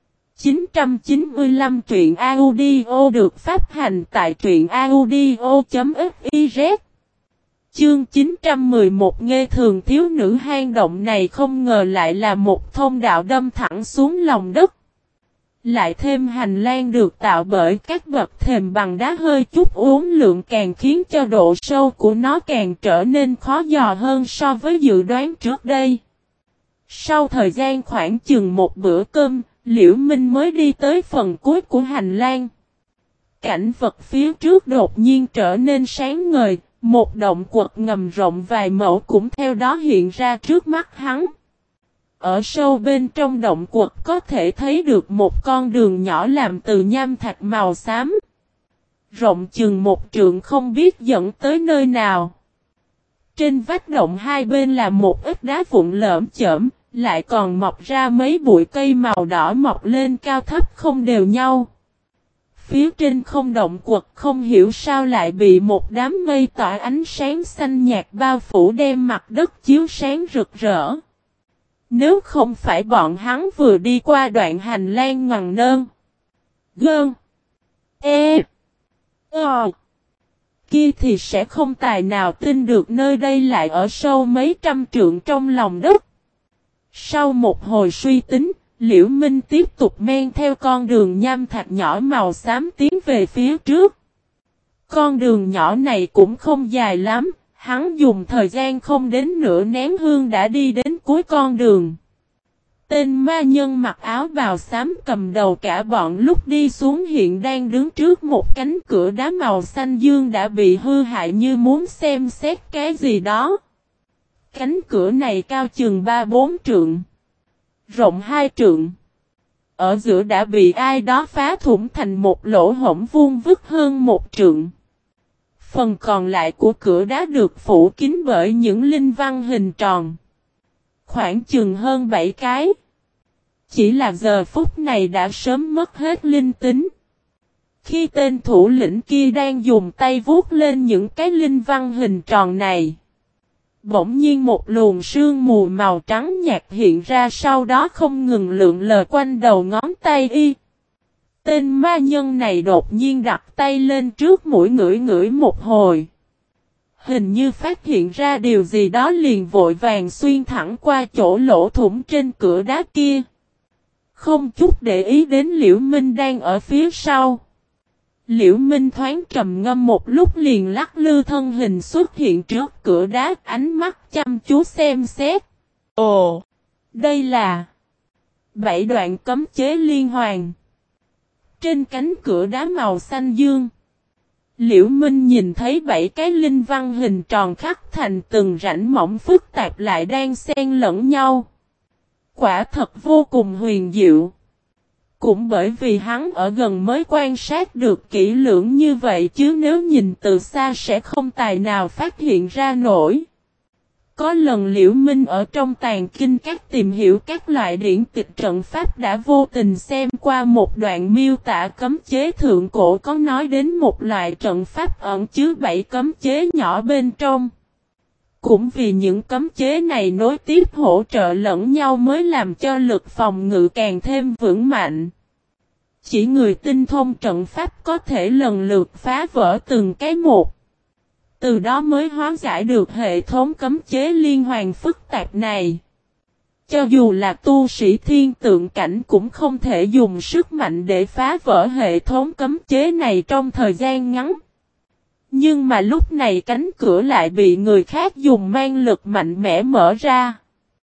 995 truyện audio được phát hành tại truyện audio.fiz. Chương 911 nghe thường thiếu nữ hang động này không ngờ lại là một thông đạo đâm thẳng xuống lòng đất. Lại thêm hành lang được tạo bởi các bậc thềm bằng đá hơi chút uốn lượn càng khiến cho độ sâu của nó càng trở nên khó dò hơn so với dự đoán trước đây. Sau thời gian khoảng chừng một bữa cơm, Liễu Minh mới đi tới phần cuối của hành lang. Cảnh vật phía trước đột nhiên trở nên sáng ngời, một động quật ngầm rộng vài mẫu cũng theo đó hiện ra trước mắt hắn. Ở sâu bên trong động quật có thể thấy được một con đường nhỏ làm từ nham thạch màu xám. Rộng chừng 1 trượng không biết dẫn tới nơi nào. Trên vách động hai bên là một ít đá vụn lởm chởm, lại còn mọc ra mấy bụi cây màu đỏ mọc lên cao thấp không đều nhau. Phía trên không động quật không hiểu sao lại bị một đám mây tỏa ánh sáng xanh nhạt bao phủ đem mặt đất chiếu sáng rực rỡ. Nếu không phải bọn hắn vừa đi qua đoạn hành lang ngoằn nơn, gơn, kia thì sẽ không tài nào tin được nơi đây lại ở sâu mấy trăm trượng trong lòng đất. Sau một hồi suy tính, Liễu Minh tiếp tục men theo con đường nham thạch nhỏ màu xám tiến về phía trước. Con đường nhỏ này cũng không dài lắm, hắn dùng thời gian không đến nửa nén hương đã đi đến cuối con đường. Tên ma nhân mặc áo bào xám cầm đầu cả bọn lúc đi xuống hiện đang đứng trước một cánh cửa đá màu xanh dương đã bị hư hại như muốn xem xét cái gì đó. Cánh cửa này cao chừng 3-4 trượng, rộng 2 trượng. Ở giữa đã bị ai đó phá thủng thành một lỗ hổng vuông vức hơn 1 trượng. Phần còn lại của cửa đá được phủ kín bởi những linh văn hình tròn. Khoảng chừng hơn 7 cái. Chỉ là giờ phút này đã sớm mất hết linh tính. Khi tên thủ lĩnh kia đang dùng tay vuốt lên những cái linh văn hình tròn này, bỗng nhiên một luồng sương mù màu trắng nhạt hiện ra sau đó không ngừng lượn lờ quanh đầu ngón tay y. Tên ma nhân này đột nhiên đặt tay lên trước mũi ngửi ngửi một hồi. Hình như phát hiện ra điều gì đó liền vội vàng xuyên thẳng qua chỗ lỗ thủng trên cửa đá kia. Không chút để ý đến Liễu Minh đang ở phía sau. Liễu Minh thoáng trầm ngâm một lúc liền lắc lư thân hình xuất hiện trước cửa đá, ánh mắt chăm chú xem xét. Ồ! Đây là 7 đoạn cấm chế liên hoàn. Trên cánh cửa đá màu xanh dương, Liễu Minh nhìn thấy 7 cái linh văn hình tròn khắc thành từng rãnh mỏng phức tạp lại đang xen lẫn nhau. Quả thật vô cùng huyền diệu. Cũng bởi vì hắn ở gần mới quan sát được kỹ lưỡng như vậy chứ nếu nhìn từ xa sẽ không tài nào phát hiện ra nổi. Có lần Liễu Minh ở trong tàng kinh các tìm hiểu các loại điển tịch trận pháp đã vô tình xem qua một đoạn miêu tả cấm chế thượng cổ có nói đến một loại trận pháp ẩn chứa 7 cấm chế nhỏ bên trong. Cũng vì những cấm chế này nối tiếp hỗ trợ lẫn nhau mới làm cho lực phòng ngự càng thêm vững mạnh. Chỉ người tinh thông trận pháp có thể lần lượt phá vỡ từng cái một. Từ đó mới hóa giải được hệ thống cấm chế liên hoàn phức tạp này. Cho dù là tu sĩ thiên tượng cảnh cũng không thể dùng sức mạnh để phá vỡ hệ thống cấm chế này trong thời gian ngắn. Nhưng mà lúc này cánh cửa lại bị người khác dùng man lực mạnh mẽ mở ra.